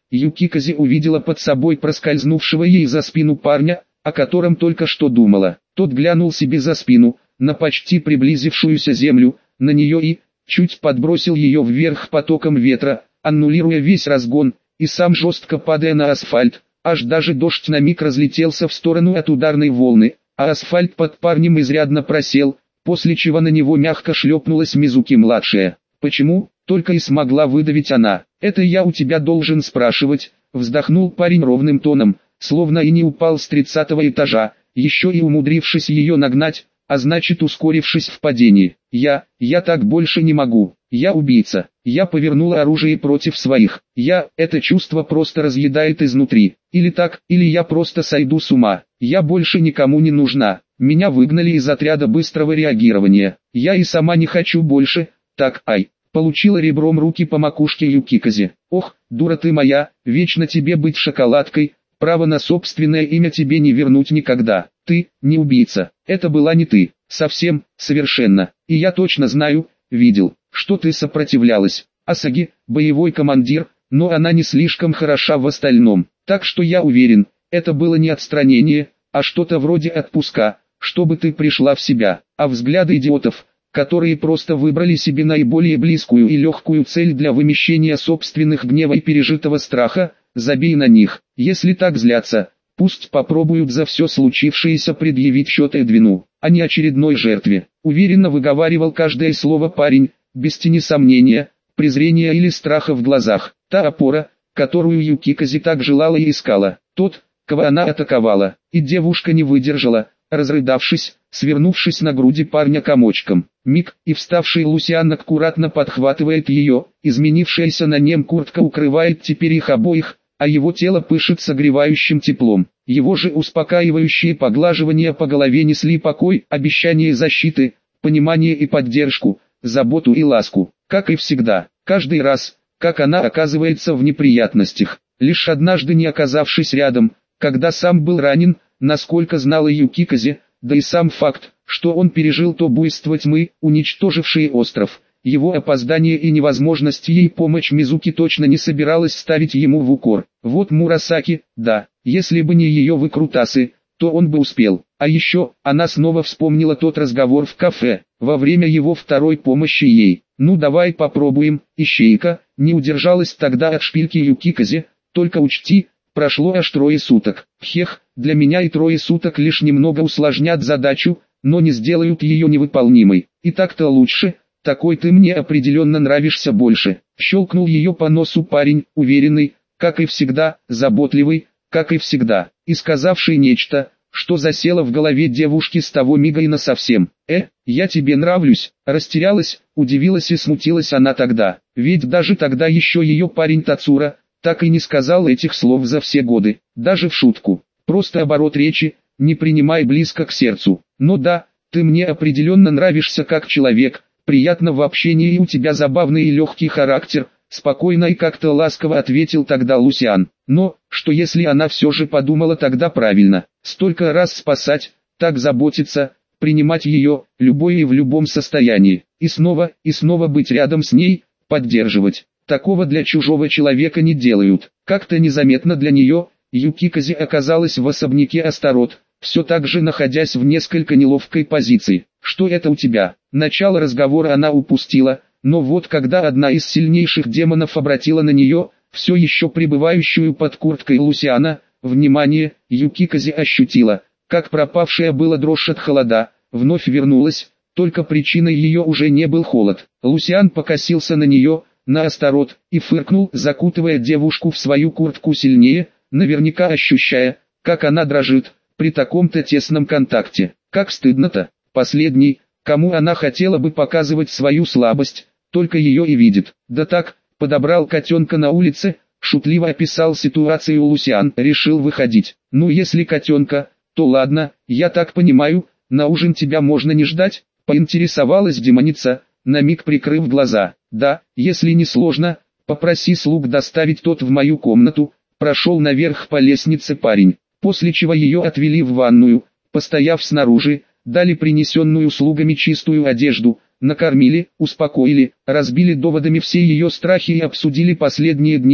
Юкиказе увидела под собой проскользнувшего ей за спину парня, о котором только что думала. Тот глянул себе за спину, на почти приблизившуюся землю, на нее и, чуть подбросил ее вверх потоком ветра, аннулируя весь разгон, и сам жестко падая на асфальт, аж даже дождь на миг разлетелся в сторону от ударной волны, а асфальт под парнем изрядно просел, после чего на него мягко шлепнулась Мизуки-младшая. «Почему?» — только и смогла выдавить она. «Это я у тебя должен спрашивать», — вздохнул парень ровным тоном, словно и не упал с тридцатого этажа, еще и умудрившись ее нагнать, а значит ускорившись в падении. «Я, я так больше не могу, я убийца, я повернула оружие против своих, я, это чувство просто разъедает изнутри, или так, или я просто сойду с ума, я больше никому не нужна, меня выгнали из отряда быстрого реагирования, я и сама не хочу больше, так, ай». Получила ребром руки по макушке Юкиказе. «Ох, дура ты моя, вечно тебе быть шоколадкой, право на собственное имя тебе не вернуть никогда. Ты, не убийца, это была не ты, совсем, совершенно, и я точно знаю, видел, что ты сопротивлялась. Асаги, боевой командир, но она не слишком хороша в остальном, так что я уверен, это было не отстранение, а что-то вроде отпуска, чтобы ты пришла в себя, а взгляды идиотов, которые просто выбрали себе наиболее близкую и легкую цель для вымещения собственных гнева и пережитого страха, забей на них. Если так злятся, пусть попробуют за все случившееся предъявить счет Эдвину, а не очередной жертве. Уверенно выговаривал каждое слово парень, без тени сомнения, презрения или страха в глазах. Та опора, которую Юкиказе так желала и искала, тот, кого она атаковала, и девушка не выдержала, разрыдавшись, свернувшись на груди парня комочком. Миг, и вставший Лусиан аккуратно подхватывает ее, изменившаяся на нем куртка укрывает теперь их обоих, а его тело пышет согревающим теплом. Его же успокаивающие поглаживания по голове несли покой, обещание защиты, понимание и поддержку, заботу и ласку. Как и всегда, каждый раз, как она оказывается в неприятностях, лишь однажды не оказавшись рядом, когда сам был ранен, насколько знала Юкиказе, да и сам факт, что он пережил то буйство тьмы, уничтожившее остров, его опоздание и невозможность ей помочь Мизуки точно не собиралась ставить ему в укор. Вот Мурасаки, да, если бы не ее выкрутасы, то он бы успел. А еще, она снова вспомнила тот разговор в кафе, во время его второй помощи ей. «Ну давай попробуем, ищейка», не удержалась тогда от шпильки Юкиказе, «только учти, прошло аж трое суток». Хех, для меня и трое суток лишь немного усложнят задачу, но не сделают ее невыполнимой. И так-то лучше, такой ты мне определенно нравишься больше. Щелкнул ее по носу парень, уверенный, как и всегда, заботливый, как и всегда, и сказавший нечто, что засело в голове девушки с того мига и насовсем. «Э, я тебе нравлюсь», растерялась, удивилась и смутилась она тогда, ведь даже тогда еще ее парень Тацура так и не сказал этих слов за все годы, даже в шутку. Просто оборот речи, не принимай близко к сердцу. Но да, ты мне определенно нравишься как человек, приятно в общении и у тебя забавный и легкий характер, спокойно и как-то ласково ответил тогда Лусиан. Но, что если она все же подумала тогда правильно, столько раз спасать, так заботиться, принимать ее, любой и в любом состоянии, и снова, и снова быть рядом с ней, поддерживать. Такого для чужого человека не делают. Как-то незаметно для нее, Юкиказе оказалась в особняке Астарот, все так же находясь в несколько неловкой позиции. «Что это у тебя?» Начало разговора она упустила, но вот когда одна из сильнейших демонов обратила на нее, все еще пребывающую под курткой Лусиана, внимание, Юкиказе ощутила, как пропавшая была дрожь от холода, вновь вернулась, только причиной ее уже не был холод. Лусиан покосился на нее, на Астарот, и фыркнул, закутывая девушку в свою куртку сильнее, наверняка ощущая, как она дрожит, при таком-то тесном контакте. Как стыдно-то, последний, кому она хотела бы показывать свою слабость, только ее и видит. Да так, подобрал котенка на улице, шутливо описал ситуацию Лусиан, решил выходить. Ну если котенка, то ладно, я так понимаю, на ужин тебя можно не ждать, поинтересовалась демоница, на миг прикрыв глаза. Да, если не сложно, попроси слуг доставить тот в мою комнату. Прошел наверх по лестнице парень, после чего ее отвели в ванную, постояв снаружи, дали принесенную слугами чистую одежду, накормили, успокоили, разбили доводами все ее страхи и обсудили последние дни,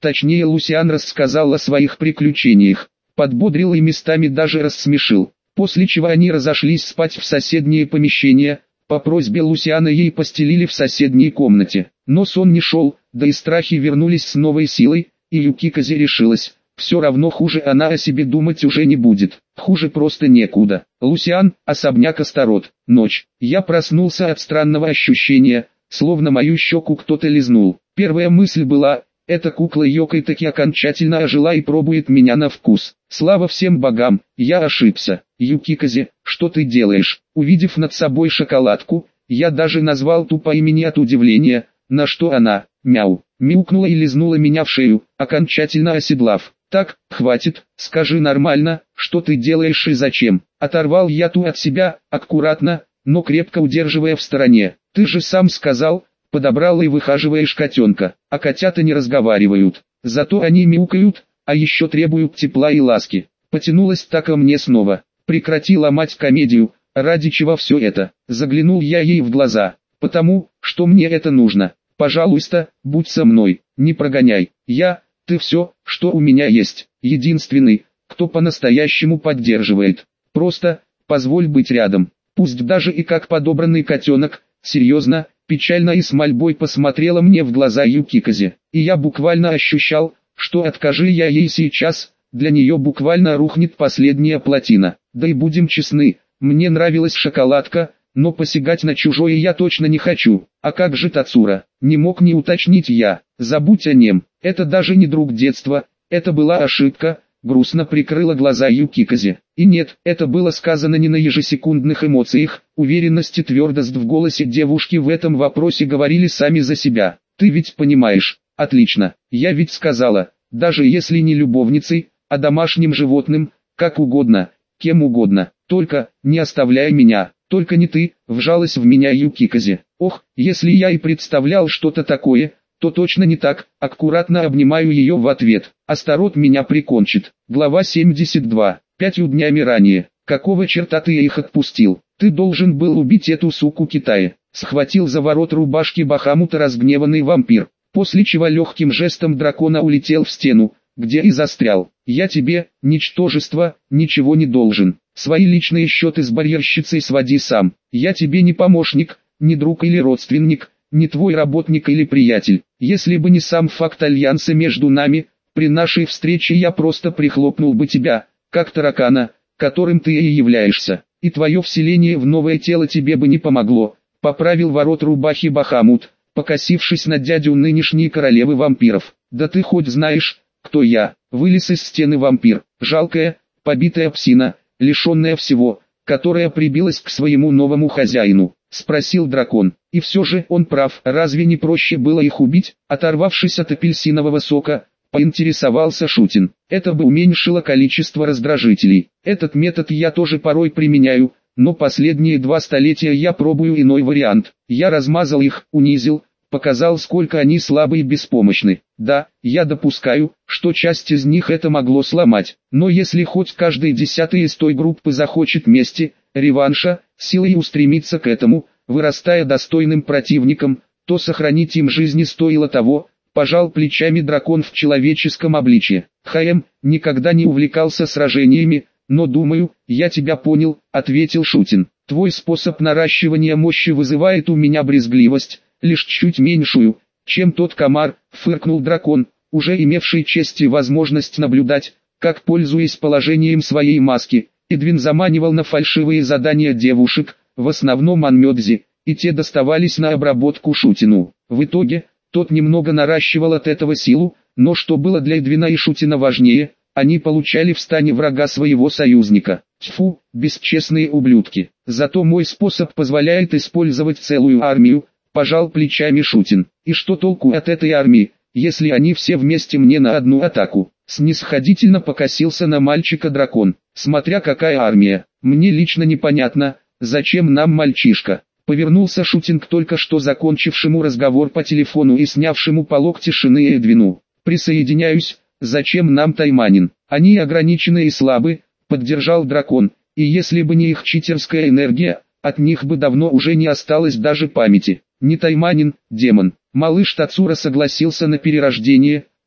Точнее, Лусиан рассказал о своих приключениях, подбодрил и местами даже рассмешил. После чего они разошлись спать в соседние помещения. По просьбе Лусиана ей постелили в соседней комнате. Но сон не шел, да и страхи вернулись с новой силой, и Юкиказе решилась. Все равно хуже она о себе думать уже не будет. Хуже просто некуда. Лусиан, особняк Астарот. Ночь. Я проснулся от странного ощущения, словно мою щеку кто-то лизнул. Первая мысль была: эта кукла Йокой таки окончательно ожила и пробует меня на вкус. Слава всем богам, я ошибся. Юкиказе, что ты делаешь? Увидев над собой шоколадку, я даже назвал ту по имени от удивления, на что она, мяу, мяукнула и лизнула меня в шею, окончательно оседлав. Так, хватит, скажи нормально, что ты делаешь и зачем. Оторвал я ту от себя, аккуратно, но крепко удерживая в стороне. Ты же сам сказал, подобрал и выхаживаешь котенка, а котята не разговаривают. Зато они мяукают, а еще требуют тепла и ласки. Потянулась так ко мне снова. Прекрати ломать комедию, ради чего все это. Заглянул я ей в глаза. Потому, что мне это нужно. Пожалуйста, будь со мной, не прогоняй. Я, ты все, что у меня есть. Единственный, кто по-настоящему поддерживает. Просто, позволь быть рядом. Пусть даже и как подобранный котенок. Серьезно, печально и с мольбой посмотрела мне в глаза Юкиказе. И я буквально ощущал, что откажи я ей сейчас, для нее буквально рухнет последняя плотина. Да и будем честны, мне нравилась шоколадка, но посягать на чужое я точно не хочу. А как же Тацура? Не мог не уточнить я. Забудь о нем, это даже не друг детства, это была ошибка. Грустно прикрыла глаза Юкиказе. И нет, это было сказано не на ежесекундных эмоциях, уверенность и твердость в голосе девушки в этом вопросе говорили сами за себя. Ты ведь понимаешь? Отлично, я ведь сказала, даже если не любовницей, а домашним животным, как угодно, кем угодно, только, не оставляй меня, только не ты, вжалась в меня Юкиказе. Ох, если я и представлял что-то такое, то точно не так, аккуратно обнимаю ее в ответ. Астарот меня прикончит. Глава семьдесят два. Пятью днями ранее. Какого черта ты их отпустил? Ты должен был убить эту суку Китая. Схватил за ворот рубашки Бахамута разгневанный вампир. После чего легким жестом дракона улетел в стену, где и застрял. Я тебе, ничтожество, ничего не должен. Свои личные счеты с барьерщицей своди сам. Я тебе не помощник, не друг или родственник, не твой работник или приятель. Если бы не сам факт альянса между нами, при нашей встрече я просто прихлопнул бы тебя, как таракана, которым ты и являешься. И твое вселение в новое тело тебе бы не помогло. Поправил ворот рубахи Бахамут, покосившись на дядю нынешней королевы вампиров. Да ты хоть знаешь, кто я? Вылез из стены вампир, жалкая, побитая псина, лишенная всего, которая прибилась к своему новому хозяину. Спросил дракон. И все же он прав, разве не проще было их убить? Оторвавшись от апельсинового сока, поинтересовался Шутин. Это бы уменьшило количество раздражителей. Этот метод я тоже порой применяю, но последние два столетия я пробую иной вариант. Я размазал их, унизил, показал, сколько они слабы и беспомощны. Да, я допускаю, что часть из них это могло сломать, но если хоть каждый десятый из той группы захочет мести, реванша, силой устремиться к этому, вырастая достойным противником, то сохранить им жизни стоило того. Пожал плечами дракон в человеческом обличье. Хаем, никогда не увлекался сражениями, но думаю, я тебя понял, ответил Шутин. Твой способ наращивания мощи вызывает у меня брезгливость, лишь чуть меньшую, чем тот комар, фыркнул дракон, уже имевший честь и возможность наблюдать, как, пользуясь положением своей маски, Эдвин заманивал на фальшивые задания девушек, в основном Анмёдзи, и те доставались на обработку Шутину. В итоге, тот немного наращивал от этого силу, но что было для Эдвина и Шутина важнее, они получали в стане врага своего союзника. Тьфу, бесчестные ублюдки. Зато мой способ позволяет использовать целую армию, пожал плечами Шутин. И что толку от этой армии, если они все вместе мне на одну атаку? Снисходительно покосился на мальчика дракон. Смотря какая армия, мне лично непонятно, зачем нам мальчишка. Повернулся Шутин к только что закончившему разговор по телефону и снявшему полог тишины Эдвину. Присоединяюсь, зачем нам тайманин? Они ограничены и слабы, поддержал дракон, и если бы не их читерская энергия, от них бы давно уже не осталось даже памяти. Не тайманин, демон. Малыш Тацура согласился на перерождение,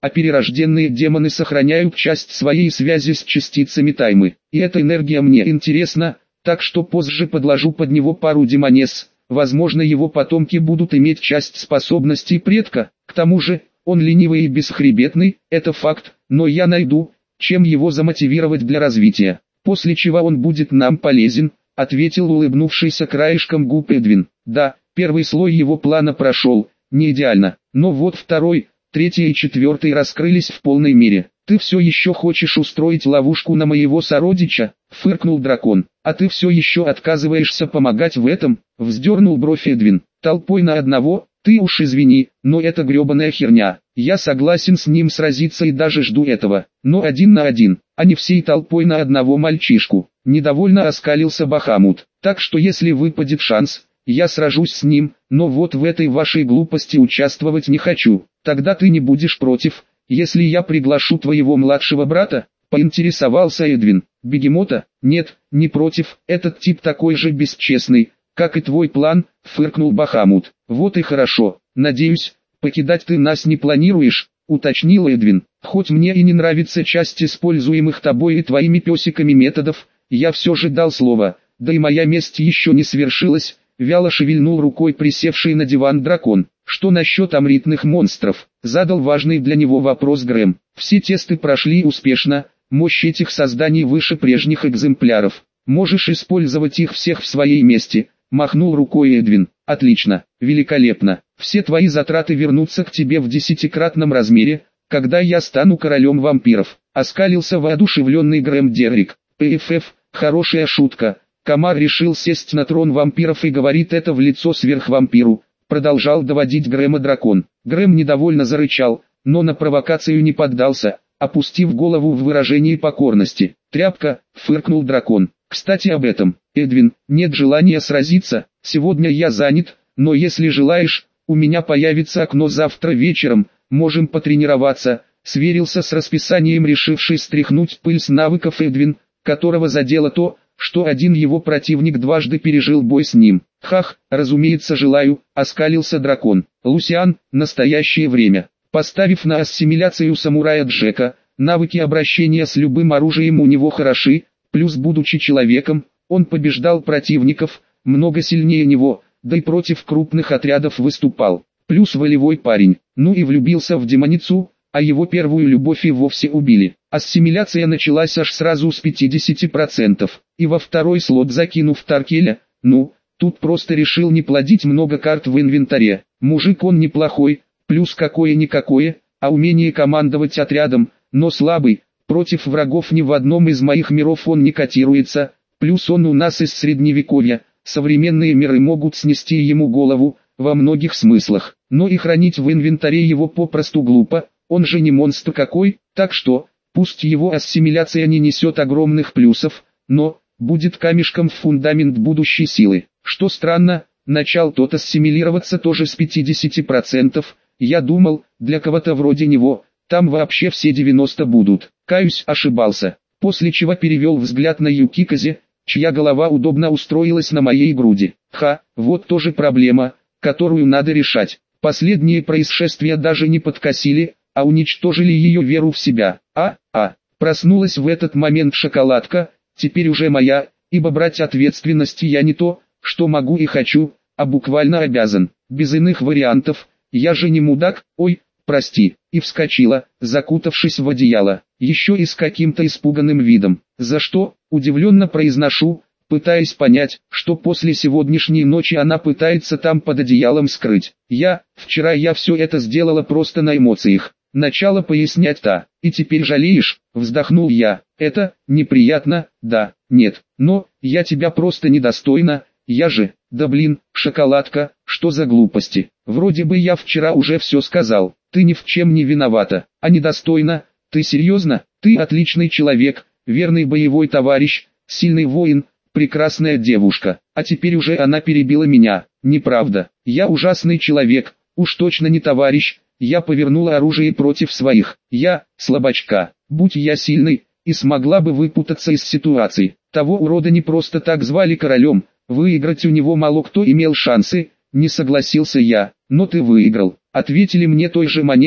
а перерожденные демоны сохраняют часть своей связи с частицами таймы. И эта энергия мне интересна, так что позже подложу под него пару демонесс. Возможно, его потомки будут иметь часть способностей предка. К тому же, он ленивый и бесхребетный, это факт, но я найду, чем его замотивировать для развития. После чего он будет нам полезен, ответил улыбнувшийся краешком губ Эдвин. Да, первый слой его плана прошел, не идеально, но вот второй, третий и четвертый раскрылись в полной мере. «Ты все еще хочешь устроить ловушку на моего сородича?» — фыркнул дракон. «А ты все еще отказываешься помогать в этом?» — вздернул бровь Эдвин. «Толпой на одного? Ты уж извини, но это гребаная херня. Я согласен с ним сразиться и даже жду этого, но один на один, а не всей толпой на одного мальчишку». Недовольно оскалился Бахамут. «Так что если выпадет шанс, я сражусь с ним, но вот в этой вашей глупости участвовать не хочу. Тогда ты не будешь против, если я приглашу твоего младшего брата?» — поинтересовался Эдвин. «Бегемота? Нет, не против, этот тип такой же бесчестный, как и твой план», — фыркнул Бахамут. «Вот и хорошо, надеюсь, покидать ты нас не планируешь», — уточнил Эдвин. «Хоть мне и не нравится часть используемых тобой и твоими песиками методов, я все же дал слово, да и моя месть еще не свершилась», — вяло шевельнул рукой присевший на диван дракон. «Что насчет амритных монстров?» — задал важный для него вопрос Грэм. «Все тесты прошли успешно, мощь этих созданий выше прежних экземпляров. Можешь использовать их всех в своей месте», — махнул рукой Эдвин. «Отлично, великолепно. Все твои затраты вернутся к тебе в десятикратном размере, когда я стану королем вампиров», — оскалился воодушевленный Грэм Деррик. «ПФФ, хорошая шутка. Комар решил сесть на трон вампиров и говорит это в лицо сверхвампиру», — продолжал доводить Грэма дракон. Грэм недовольно зарычал, но на провокацию не поддался, опустив голову в выражении покорности. «Тряпка», — фыркнул дракон. «Кстати об этом, Эдвин, нет желания сразиться, сегодня я занят, но если желаешь, у меня появится окно завтра вечером, можем потренироваться», — сверился с расписанием решивший стряхнуть пыль с навыков Эдвин, которого задело то, что один его противник дважды пережил бой с ним. «Хах, разумеется желаю», — оскалился дракон. «Лусиан, настоящее время». Поставив на ассимиляцию самурая Джека, навыки обращения с любым оружием у него хороши, плюс будучи человеком, он побеждал противников, много сильнее него, да и против крупных отрядов выступал. Плюс волевой парень, ну и влюбился в демоницу, а его первую любовь и вовсе убили. Ассимиляция началась аж сразу с пятидесяти процентов, и во второй слот закинув Таркеля, ну, тут просто решил не плодить много карт в инвентаре. Мужик он неплохой, плюс какое-никакое, а умение командовать отрядом, но слабый, против врагов ни в одном из моих миров он не котируется, плюс он у нас из средневековья, современные миры могут снести ему голову, во многих смыслах, но и хранить в инвентаре его попросту глупо, он же не монстр какой, так что, пусть его ассимиляция не несет огромных плюсов, но, будет камешком в фундамент будущей силы. Что странно, начал тот ассимилироваться тоже с пятидесяти процентов, я думал, для кого-то вроде него, там вообще все девяносто будут. Каюсь, ошибался, после чего перевел взгляд на Юкиказе, чья голова удобно устроилась на моей груди. Ха, вот тоже проблема, которую надо решать. Последние происшествия даже не подкосили, а уничтожили ее веру в себя. А, а, проснулась в этот момент шоколадка, теперь уже моя, ибо брать ответственность я не то, что могу и хочу, а буквально обязан. Без иных вариантов, я же не мудак, ой, прости, и вскочила, закутавшись в одеяло, еще и с каким-то испуганным видом. За что, удивленно произношу, пытаясь понять, что после сегодняшней ночи она пытается там под одеялом скрыть. Я, вчера я все это сделала просто на эмоциях. Начала пояснять та, и теперь жалеешь, вздохнул я. Это, неприятно, да, нет, но, я тебя просто недостойна, я же, да блин, шоколадка, что за глупости. Вроде бы я вчера уже все сказал, ты ни в чем не виновата, а недостойна, ты серьезно, ты отличный человек, верный боевой товарищ, сильный воин, прекрасная девушка, а теперь уже она перебила меня, неправда, я ужасный человек, уж точно не товарищ. Я повернула оружие против своих. Я, слабачка, будь я сильной, и смогла бы выпутаться из ситуации. Того урода не просто так звали королем, выиграть у него мало кто имел шансы, не согласился я. Но ты выиграл, ответили мне той же монетой,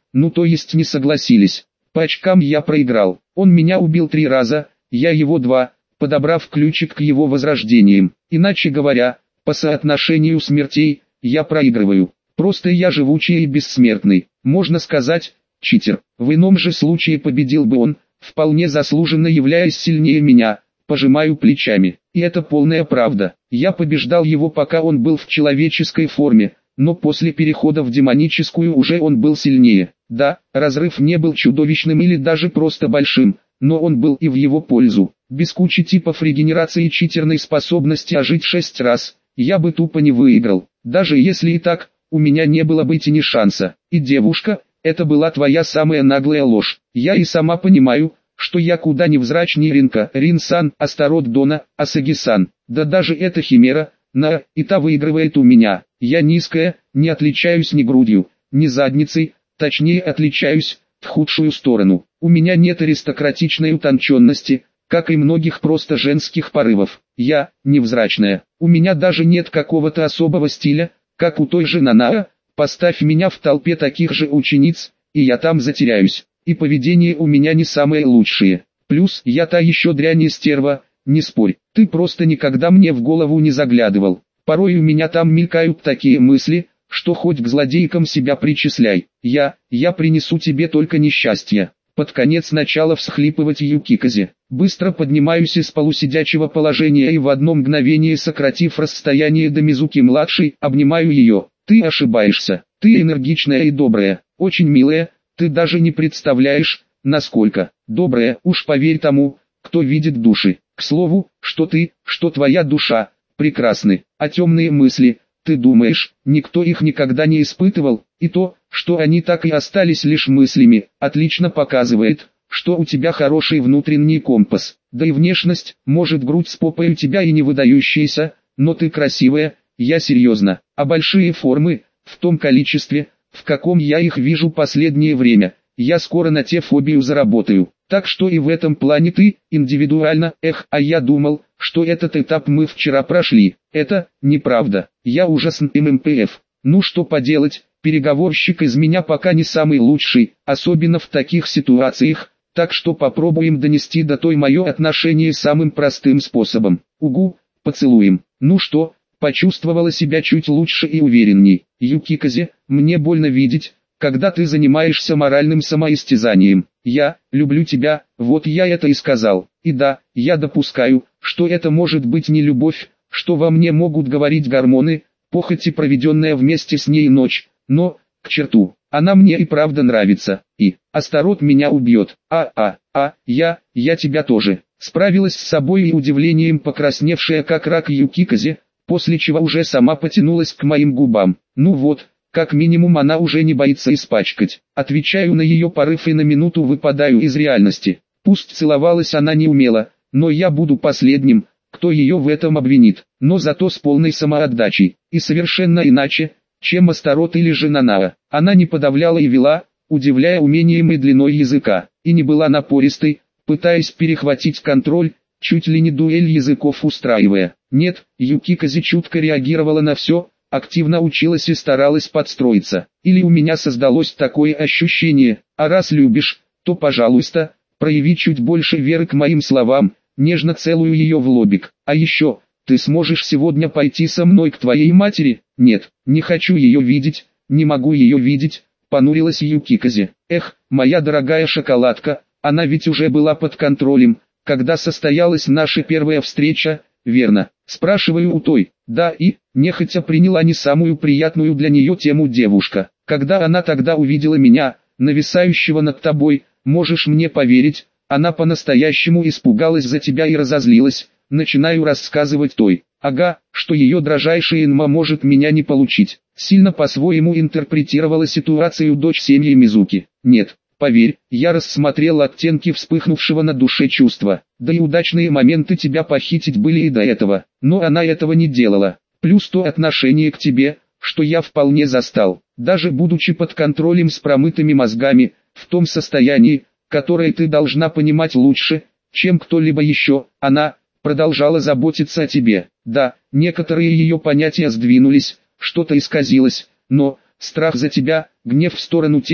ну то есть не согласились. По очкам я проиграл. Он меня убил три раза, я его два, подобрав ключик к его возрождениям. Иначе говоря, по соотношению смертей, я проигрываю. Просто я живучий и бессмертный. Можно сказать, читер. В ином же случае победил бы он, вполне заслуженно являясь сильнее меня. Пожимаю плечами. И это полная правда. Я побеждал его, пока он был в человеческой форме, но после перехода в демоническую уже он был сильнее. Да, разрыв не был чудовищным или даже просто большим, но он был и в его пользу. Без кучи типов регенерации и читерной способности ожить шесть раз, я бы тупо не выиграл. Даже если и так, у меня не было бы и ни шанса. И девушка, это была твоя самая наглая ложь. Я и сама понимаю, что я куда невзрачнее Ринка, Рин-сан, Астарот Дона, Асаги-сан. Да даже эта химера, на, и та выигрывает у меня. Я низкая, не отличаюсь ни грудью, ни задницей, точнее отличаюсь, в худшую сторону. У меня нет аристократичной утонченности, как и многих просто женских порывов. Я, невзрачная. У меня даже нет какого-то особого стиля, как у той же Нанаа. Поставь меня в толпе таких же учениц, и я там затеряюсь. И поведение у меня не самое лучшее. Плюс, я та еще дрянь и стерва, не спорь. Ты просто никогда мне в голову не заглядывал. Порой у меня там мелькают такие мысли, что хоть к злодейкам себя причисляй. Я, я принесу тебе только несчастье. Под конец начала всхлипывать Юкиказе. Быстро поднимаюсь из полусидячего положения и в одно мгновение, сократив расстояние до Мизуки-младшей, обнимаю ее. Ты ошибаешься. Ты энергичная и добрая, очень милая. Ты даже не представляешь, насколько добрая, уж поверь тому, кто видит души. К слову, что ты, что твоя душа, прекрасны, а темные мысли, ты думаешь, никто их никогда не испытывал, и то, что они так и остались лишь мыслями, отлично показывает, что у тебя хороший внутренний компас. Да и внешность, может грудь с попой у тебя и не выдающаяся, но ты красивая, я серьезно, а большие формы, в том количестве, в каком я их вижу последнее время, я скоро на те фобию заработаю. Так что и в этом плане ты, индивидуально, эх, а я думал, что этот этап мы вчера прошли. Это, неправда, я ужасный эм эм пэ эф. Ну что поделать, переговорщик из меня пока не самый лучший, особенно в таких ситуациях, так что попробуем донести до той мое отношение самым простым способом. Угу, поцелуем. Ну что, почувствовала себя чуть лучше и уверенней. Юкиказе, мне больно видеть, когда ты занимаешься моральным самоистязанием. Я люблю тебя, вот я это и сказал. И да, я допускаю, что это может быть не любовь, что во мне могут говорить гормоны, похоть и проведенная вместе с ней ночь, но, к черту, она мне и правда нравится, и, Астарот меня убьет, а, а, а, я, я тебя тоже. Справилась с собой и удивлением покрасневшая как рак Юкиказе, после чего уже сама потянулась к моим губам. Ну вот, как минимум она уже не боится испачкать. Отвечаю на ее порыв и на минуту выпадаю из реальности. Пусть целовалась она не умела, но я буду последним, кто ее в этом обвинит, но зато с полной самоотдачей, и совершенно иначе, чем Астарот или же Нанаа. Она не подавляла и вела, удивляя умением и длиной языка, и не была напористой, пытаясь перехватить контроль, чуть ли не дуэль языков устраивая. Нет, Юкиказе чутко реагировала на все, активно училась и старалась подстроиться. Или у меня создалось такое ощущение, а раз любишь, то пожалуйста, прояви чуть больше веры к моим словам, нежно целую ее в лобик. А еще, ты сможешь сегодня пойти со мной к твоей матери? Нет, не хочу ее видеть, не могу ее видеть, понурилась Юкиказе. Эх, моя дорогая шоколадка, она ведь уже была под контролем, когда состоялась наша первая встреча, верно? Спрашиваю у той. Да, и, нехотя приняла не самую приятную для нее тему девушка. Когда она тогда увидела меня, нависающего над тобой, можешь мне поверить, она по-настоящему испугалась за тебя и разозлилась. Начинаю рассказывать той. Ага, что ее дрожайшая Инма может меня не получить. Сильно по-своему интерпретировала ситуацию дочь семьи Мизуки. Нет, поверь, я рассмотрел оттенки вспыхнувшего на душе чувства. Да и удачные моменты тебя похитить были и до этого. Но она этого не делала. Плюс то отношение к тебе, что я вполне застал. Даже будучи под контролем с промытыми мозгами, в том состоянии, которое ты должна понимать лучше, чем кто-либо еще, она продолжала заботиться о тебе. Да, некоторые ее понятия сдвинулись, что-то исказилось, но страх за тебя, гнев в сторону тех,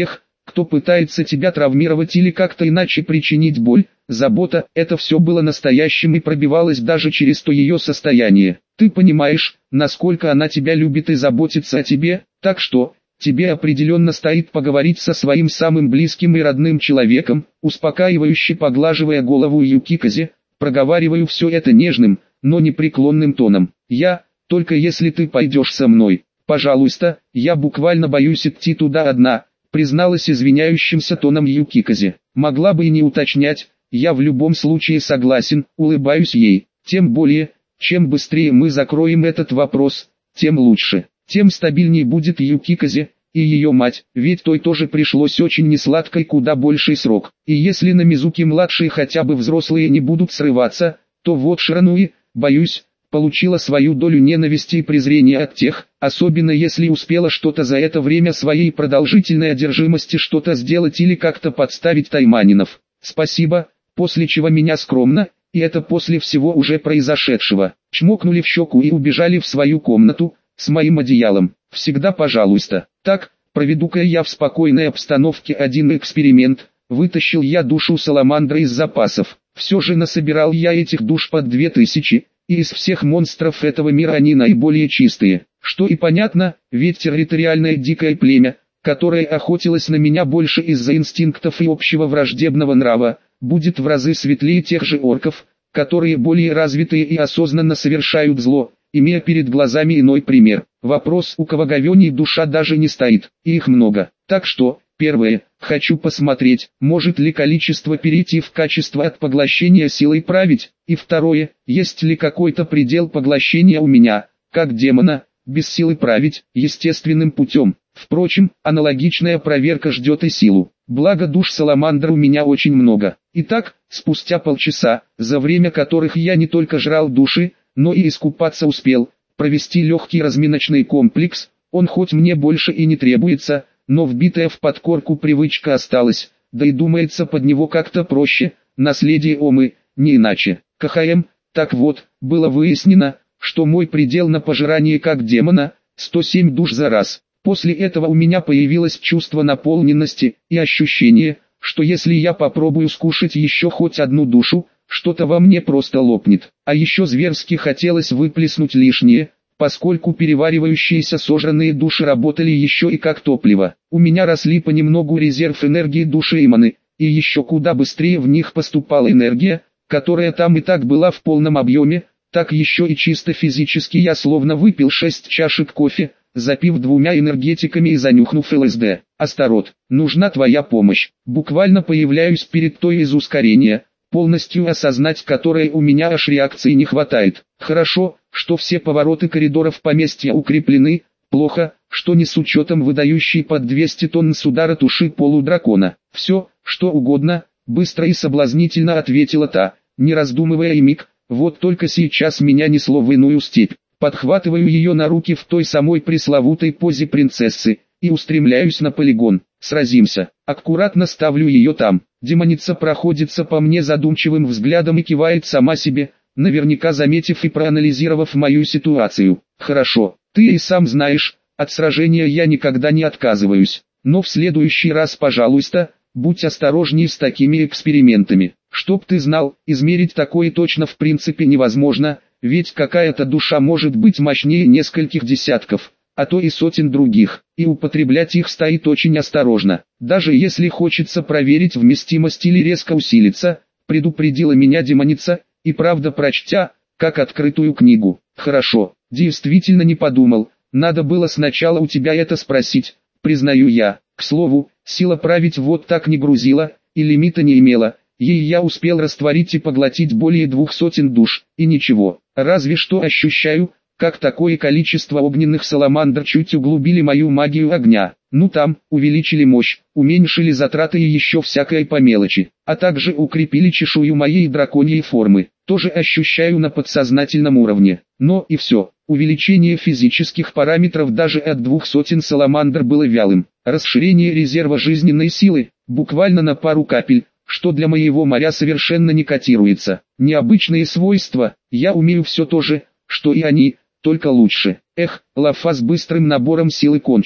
кто пытается тебя травмировать или как-то иначе причинить боль. Забота, это все было настоящим и пробивалось даже через то ее состояние. Ты понимаешь, насколько она тебя любит и заботится о тебе, так что, тебе определенно стоит поговорить со своим самым близким и родным человеком. Успокаивающе поглаживая голову Юкиказе, проговариваю все это нежным, но непреклонным тоном. Я, только если ты пойдешь со мной. Пожалуйста, я буквально боюсь идти туда одна, призналась извиняющимся тоном Юкиказе. Могла бы и не уточнять, я в любом случае согласен, улыбаюсь ей. Тем более, чем быстрее мы закроем этот вопрос, тем лучше. Тем стабильнее будет Юкиказе и ее мать, ведь той тоже пришлось очень несладко и куда больший срок. И если на Мизуки-младшие хотя бы взрослые не будут срываться, то вот Ширануи, боюсь, получила свою долю ненависти и презрения от тех, особенно если успела что-то за это время своей продолжительной одержимости что-то сделать или как-то подставить тайманинов. Спасибо, после чего меня скромно, и это после всего уже произошедшего, чмокнули в щеку и убежали в свою комнату, с моим одеялом. Всегда пожалуйста. Так, проведу-ка я в спокойной обстановке один эксперимент. Вытащил я душу саламандра из запасов. Все же насобирал я этих душ под две тысячи, и из всех монстров этого мира они наиболее чистые. Что и понятно, ведь территориальное дикое племя, которое охотилось на меня больше из-за инстинктов и общего враждебного нрава, будет в разы светлее тех же орков, которые более развитые и осознанно совершают зло, имея перед глазами иной пример. Вопрос, у кого говёней душа, даже не стоит, и их много. Так что, первое, хочу посмотреть, может ли количество перейти в качество от поглощения силой править, и второе, есть ли какой-то предел поглощения у меня, как демона, без силы править, естественным путем. Впрочем, аналогичная проверка ждет и силу. Благо душ саламандр у меня очень много. Итак, спустя полчаса, за время которых я не только жрал души, но и искупаться успел, провести легкий разминочный комплекс, он хоть мне больше и не требуется, но вбитая в подкорку привычка осталась, да и думается под него как-то проще, наследие Омы, не иначе. КХМ, так вот, было выяснено, что мой предел на пожирание как демона, сто семь душ за раз. После этого у меня появилось чувство наполненности и ощущение, что если я попробую скушать еще хоть одну душу, что-то во мне просто лопнет. А еще зверски хотелось выплеснуть лишнее, поскольку переваривающиеся сожранные души работали еще и как топливо. У меня росли понемногу резерв энергии души и маны, и еще куда быстрее в них поступала энергия, которая там и так была в полном объеме, так еще и чисто физически я словно выпил шесть чашек кофе, запив двумя энергетиками и занюхнув ЛСД. Астарот, нужна твоя помощь. Буквально появляюсь перед той из ускорения, полностью осознать которой у меня аж реакции не хватает. Хорошо, что все повороты коридоров поместья укреплены, плохо, что не с учетом выдающей под двести тонн с удара туши полудракона. Все, что угодно, быстро и соблазнительно ответила та, не раздумывая и миг, вот только сейчас меня несло в иную степь. Подхватываю ее на руки в той самой пресловутой позе принцессы, и устремляюсь на полигон. Сразимся. Аккуратно ставлю ее там. Демоница проходится по мне задумчивым взглядом и кивает сама себе, наверняка заметив и проанализировав мою ситуацию. Хорошо, ты и сам знаешь, от сражения я никогда не отказываюсь. Но в следующий раз, пожалуйста, будь осторожней с такими экспериментами. Чтоб ты знал, измерить такое точно в принципе невозможно, ведь какая-то душа может быть мощнее нескольких десятков, а то и сотен других, и употреблять их стоит очень осторожно. Даже если хочется проверить вместимость или резко усилиться, предупредила меня демоница, и правда прочтя, как открытую книгу. Хорошо, действительно не подумал, надо было сначала у тебя это спросить, признаю я. К слову, сила править вот так не грузила, и лимита не имела. Ей я успел растворить и поглотить более двух сотен душ, и ничего, разве что ощущаю, как такое количество огненных саламандр чуть углубили мою магию огня. Ну там, увеличили мощь, уменьшили затраты и еще всякое по мелочи, а также укрепили чешую моей драконьей формы, тоже ощущаю на подсознательном уровне. Но и все, увеличение физических параметров даже от двух сотен саламандр было вялым. Расширение резерва жизненной силы, буквально на пару капель, что для моего моря совершенно не котируется. Необычные свойства, я умею все то же, что и они, только лучше. Эх, лафа с быстрым набором силы кончилась.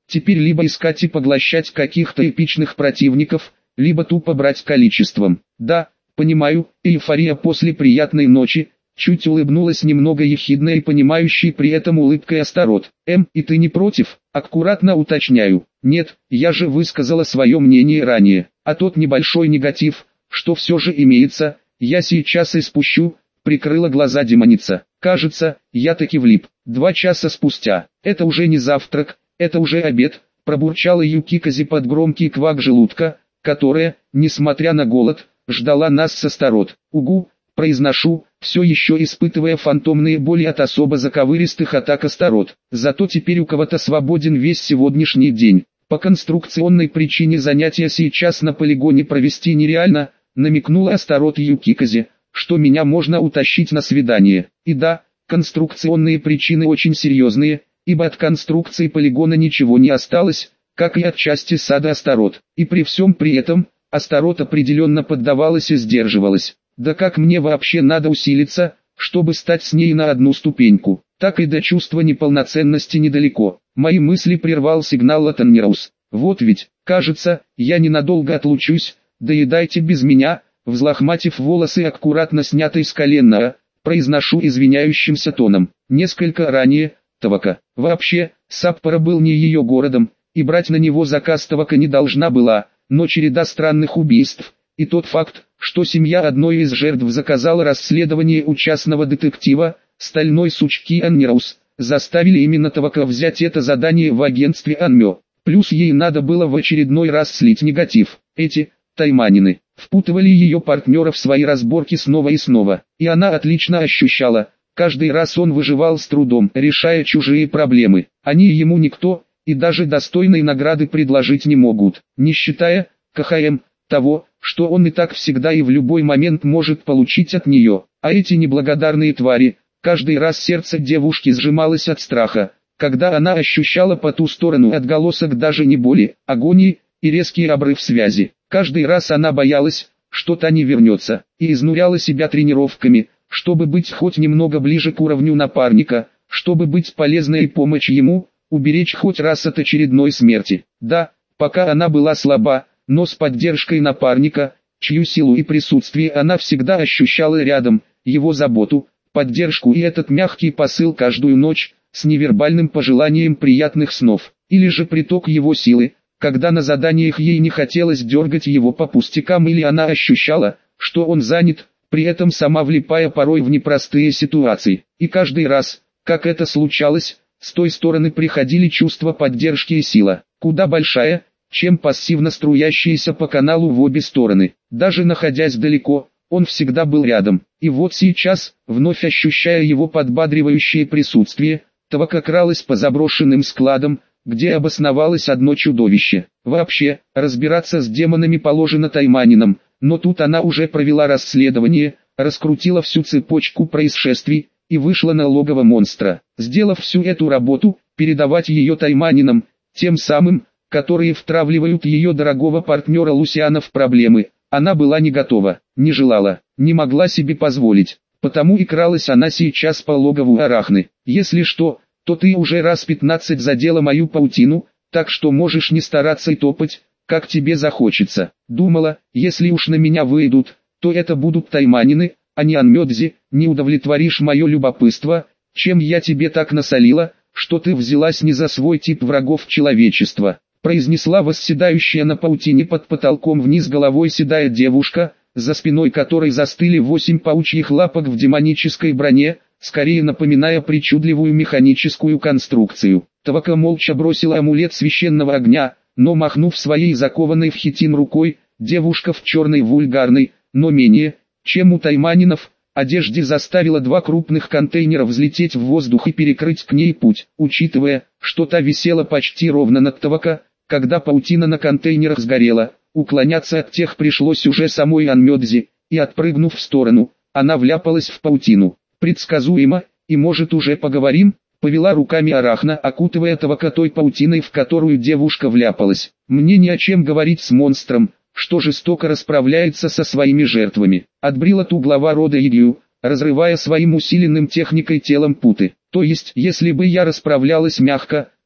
Теперь либо искать и поглощать каких-то эпичных противников, либо тупо брать количеством. Да, понимаю, эйфория после приятной ночи. Чуть улыбнулась немного ехидной и понимающей при этом улыбкой Астарот. Эм, и ты не против? Аккуратно уточняю. Нет, я же высказала свое мнение ранее. А тот небольшой негатив, что все же имеется, я сейчас и спущу. Прикрыла глаза демоница. Кажется, я таки влип. Два часа спустя. Это уже не завтрак, это уже обед. Пробурчала Юкикази под громкий квак желудка, которая, несмотря на голод, ждала нас с Астарот. Угу. Произношу, все еще испытывая фантомные боли от особо заковыристых атак Астарот. Зато теперь у кого-то свободен весь сегодняшний день. По конструкционной причине занятия сейчас на полигоне провести нереально, намекнула Астарот Юкикази, что меня можно утащить на свидание. И да, конструкционные причины очень серьезные, ибо от конструкции полигона ничего не осталось, как и от части сада Астарот. И при всем при этом, Астарот определенно поддавалась и сдерживалась. Да как мне вообще надо усилиться, чтобы стать с ней на одну ступеньку, так и до чувства неполноценности недалеко. Мои мысли прервал сигнал Латаннераус. Вот ведь, кажется, я ненадолго отлучусь, доедайте без меня, взлохматив волосы аккуратно снятой с колена, произношу извиняющимся тоном. Несколько ранее, Тавака. Вообще, Саппоро был не ее городом, и брать на него заказ Тавака не должна была, но череда странных убийств, и тот факт, что семья одной из жертв заказала расследование у частного детектива, стальной сучки Аннераус, заставили именно Тавака взять это задание в агентстве Анмё. Плюс ей надо было в очередной раз слить негатив. Эти, тайманины, впутывали ее партнера в свои разборки снова и снова. И она отлично ощущала, каждый раз он выживал с трудом, решая чужие проблемы. Они ему никто, и даже достойной награды предложить не могут, не считая, КХМ, того, что он и так всегда и в любой момент может получить от нее. А эти неблагодарные твари, каждый раз сердце девушки сжималось от страха, когда она ощущала по ту сторону отголосок даже не боли, агонии и резкий обрыв связи. Каждый раз она боялась, что та не вернется, и изнуряла себя тренировками, чтобы быть хоть немного ближе к уровню напарника, чтобы быть полезной и помочь ему, уберечь хоть раз от очередной смерти. Да, пока она была слаба, но с поддержкой напарника, чью силу и присутствие она всегда ощущала рядом, его заботу, поддержку и этот мягкий посыл каждую ночь, с невербальным пожеланием приятных снов, или же приток его силы, когда на заданиях ей не хотелось дергать его по пустякам или она ощущала, что он занят, при этом сама влипая порой в непростые ситуации. И каждый раз, как это случалось, с той стороны приходили чувства поддержки и сила, куда большая, чем пассивно струящиеся по каналу в обе стороны. Даже находясь далеко, он всегда был рядом. И вот сейчас, вновь ощущая его подбадривающее присутствие, Тавака кралась по заброшенным складам, где обосновалось одно чудовище. Вообще, разбираться с демонами положено тайманинам, но тут она уже провела расследование, раскрутила всю цепочку происшествий и вышла на логово монстра. Сделав всю эту работу, передавать ее тайманинам, тем самым, которые втравливают ее дорогого партнера Лусиана в проблемы, она была не готова, не желала, не могла себе позволить. Потому и кралась она сейчас по логову Арахны. Если что, то ты уже раз пятнадцать задела мою паутину, так что можешь не стараться и топать, как тебе захочется. Думала, если уж на меня выйдут, то это будут тайманины, а не Анмёдзи. Не удовлетворишь мое любопытство, чем я тебе так насолила, что ты взялась не за свой тип врагов человечества, произнесла восседающая на паутине под потолком вниз головой седая девушка, за спиной которой застыли восемь паучьих лапок в демонической броне, скорее напоминая причудливую механическую конструкцию. Тавака молча бросила амулет священного огня, но махнув своей закованной в хитин рукой, девушка в черной вульгарной, но менее, чем у тайманинов, одежде заставила два крупных контейнера взлететь в воздух и перекрыть к ней путь, учитывая, что та висела почти ровно над Тавака, когда паутина на контейнерах сгорела. Уклоняться от тех пришлось уже самой Анмёдзи, и отпрыгнув в сторону, она вляпалась в паутину. Предсказуемо, и может уже поговорим, повела руками Арахна, окутывая Тавака той паутиной, в которую девушка вляпалась. Мне не о чем говорить с монстром, что жестоко расправляется со своими жертвами. Отбрила ту глава рода Игью, разрывая своим усиленным техникой телом путы. То есть, если бы я расправлялась мягко,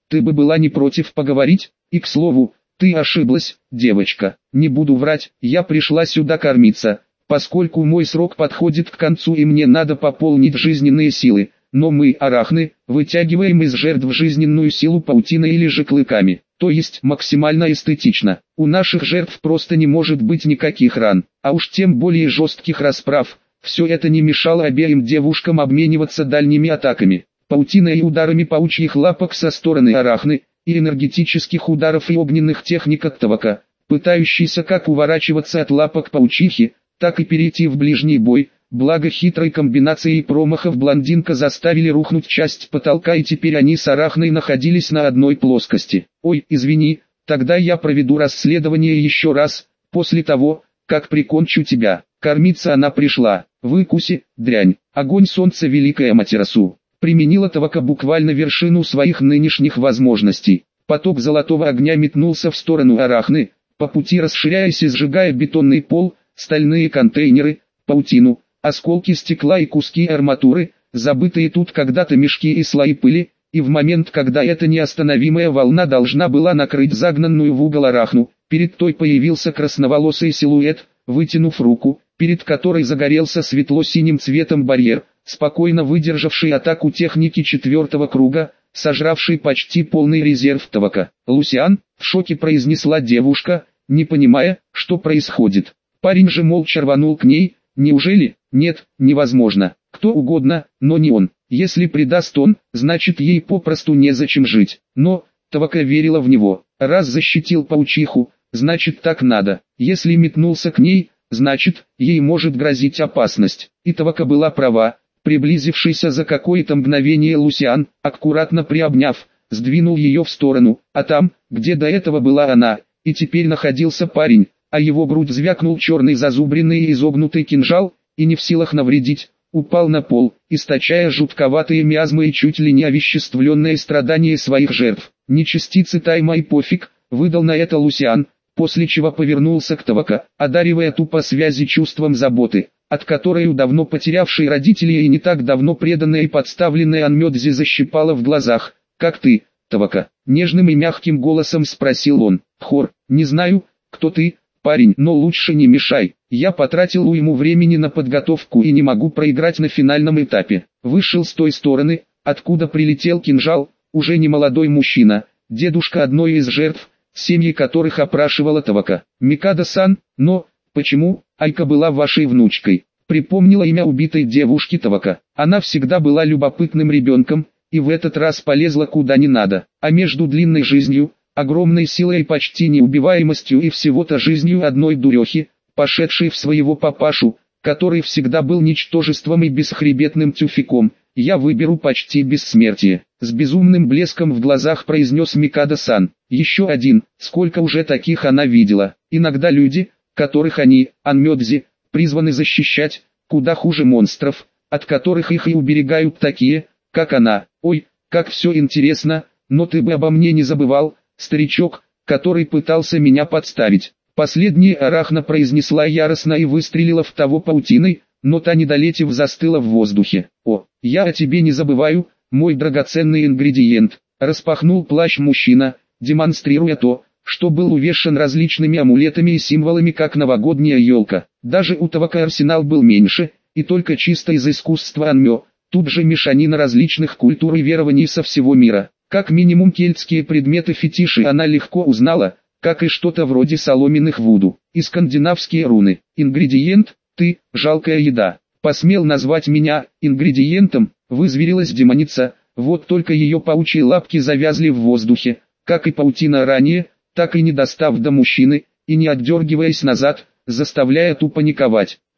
ты бы была не против поговорить? И к слову, ты ошиблась, девочка. Не буду врать, я пришла сюда кормиться, поскольку мой срок подходит к концу и мне надо пополнить жизненные силы. Но мы, арахны, вытягиваем из жертв жизненную силу паутиной или же клыками, то есть максимально эстетично. У наших жертв просто не может быть никаких ран, а уж тем более жестких расправ. Все это не мешало обеим девушкам обмениваться дальними атаками, паутиной и ударами паучьих лапок со стороны арахны, и энергетических ударов и огненных техник от Тавака, пытающийся как уворачиваться от лапок паучихи, так и перейти в ближний бой. Благо хитрой комбинацией промахов блондинка заставили рухнуть часть потолка, и теперь они с арахной находились на одной плоскости. Ой, извини, тогда я проведу расследование еще раз, после того, как прикончу тебя. Кормиться она пришла. Выкуси, дрянь. Огонь солнца великая Матерасу. Применила Тавака буквально вершину своих нынешних возможностей. Поток золотого огня метнулся в сторону арахны, по пути расширяясь и сжигая бетонный пол, стальные контейнеры, паутину, осколки стекла и куски арматуры, забытые тут когда-то мешки и слои пыли, и в момент, когда эта неостановимая волна должна была накрыть загнанную в угол арахну, перед той появился красноволосый силуэт, вытянув руку, перед которой загорелся светло-синим цветом барьер, спокойно выдержавший атаку техники четвертого круга, сожравший почти полный резерв Тавака. «Лусиан», — в шоке произнесла девушка, не понимая, что происходит. Парень же молча рванул к ней. Неужели? Нет, невозможно. Кто угодно, но не он. Если предаст он, значит ей попросту незачем жить. Но, Тавака верила в него. Раз защитил паучиху, значит так надо. Если метнулся к ней, значит, ей может грозить опасность. И Тавака была права. Приблизившийся за какое-то мгновение Лусиан, аккуратно приобняв, сдвинул ее в сторону, а там, где до этого была она, и теперь находился парень, а его грудь звякнул черный зазубренный и изогнутый кинжал, и не в силах навредить, упал на пол, источая жутковатые миазмы и чуть ли не овеществленное страдание своих жертв. «Не частицы тайма и пофиг», — выдал на это Лусиан, после чего повернулся к Тавака, одаривая тупо связи чувством заботы, от которой у давно потерявшей родителей и не так давно преданной и подставленной Анмёдзи защипала в глазах. «Как ты, Тавака?» — нежным и мягким голосом спросил он. «Хор, не знаю, кто ты, парень, но лучше не мешай. Я потратил уйму времени на подготовку и не могу проиграть на финальном этапе». Вышел с той стороны, откуда прилетел кинжал, уже не молодой мужчина, дедушка одной из жертв, семьи которых опрашивала Тавака. «Микадо-сан, но, почему, Айка была вашей внучкой?» Припомнила имя убитой девушки Тавака. Она всегда была любопытным ребенком, и в этот раз полезла куда не надо. А между длинной жизнью, огромной силой и почти неубиваемостью и всего-то жизнью одной дурехи, пошедшей в своего папашу, который всегда был ничтожеством и бесхребетным тюфяком, я выберу почти бессмертие. С безумным блеском в глазах произнес Микадо-сан. Еще один, сколько уже таких она видела. Иногда люди, которых они, Анмёдзи, призваны защищать, куда хуже монстров, от которых их и уберегают такие, как она. Ой, как все интересно, но ты бы обо мне не забывал, старичок, который пытался меня подставить. Последняя арахна произнесла яростно и выстрелила в того паутиной, но та, не долетев, застыла в воздухе. «О, я о тебе не забываю, мой драгоценный ингредиент», — распахнул плащ мужчина, демонстрируя то, что был увешан различными амулетами и символами, как новогодняя елка. Даже у Тавака арсенал был меньше, и только чисто из искусства Анмё, тут же мешанина различных культур и верований со всего мира. Как минимум кельтские предметы-фетиши она легко узнала, как и что-то вроде соломенных вуду, и скандинавские руны. «Ингредиент, ты, жалкая еда, посмел назвать меня ингредиентом», — вызверилась демоница, вот только ее паучьи лапки завязли в воздухе, как и паутина ранее, так и не достав до мужчины, и не отдергиваясь назад, заставляя ту паниковать.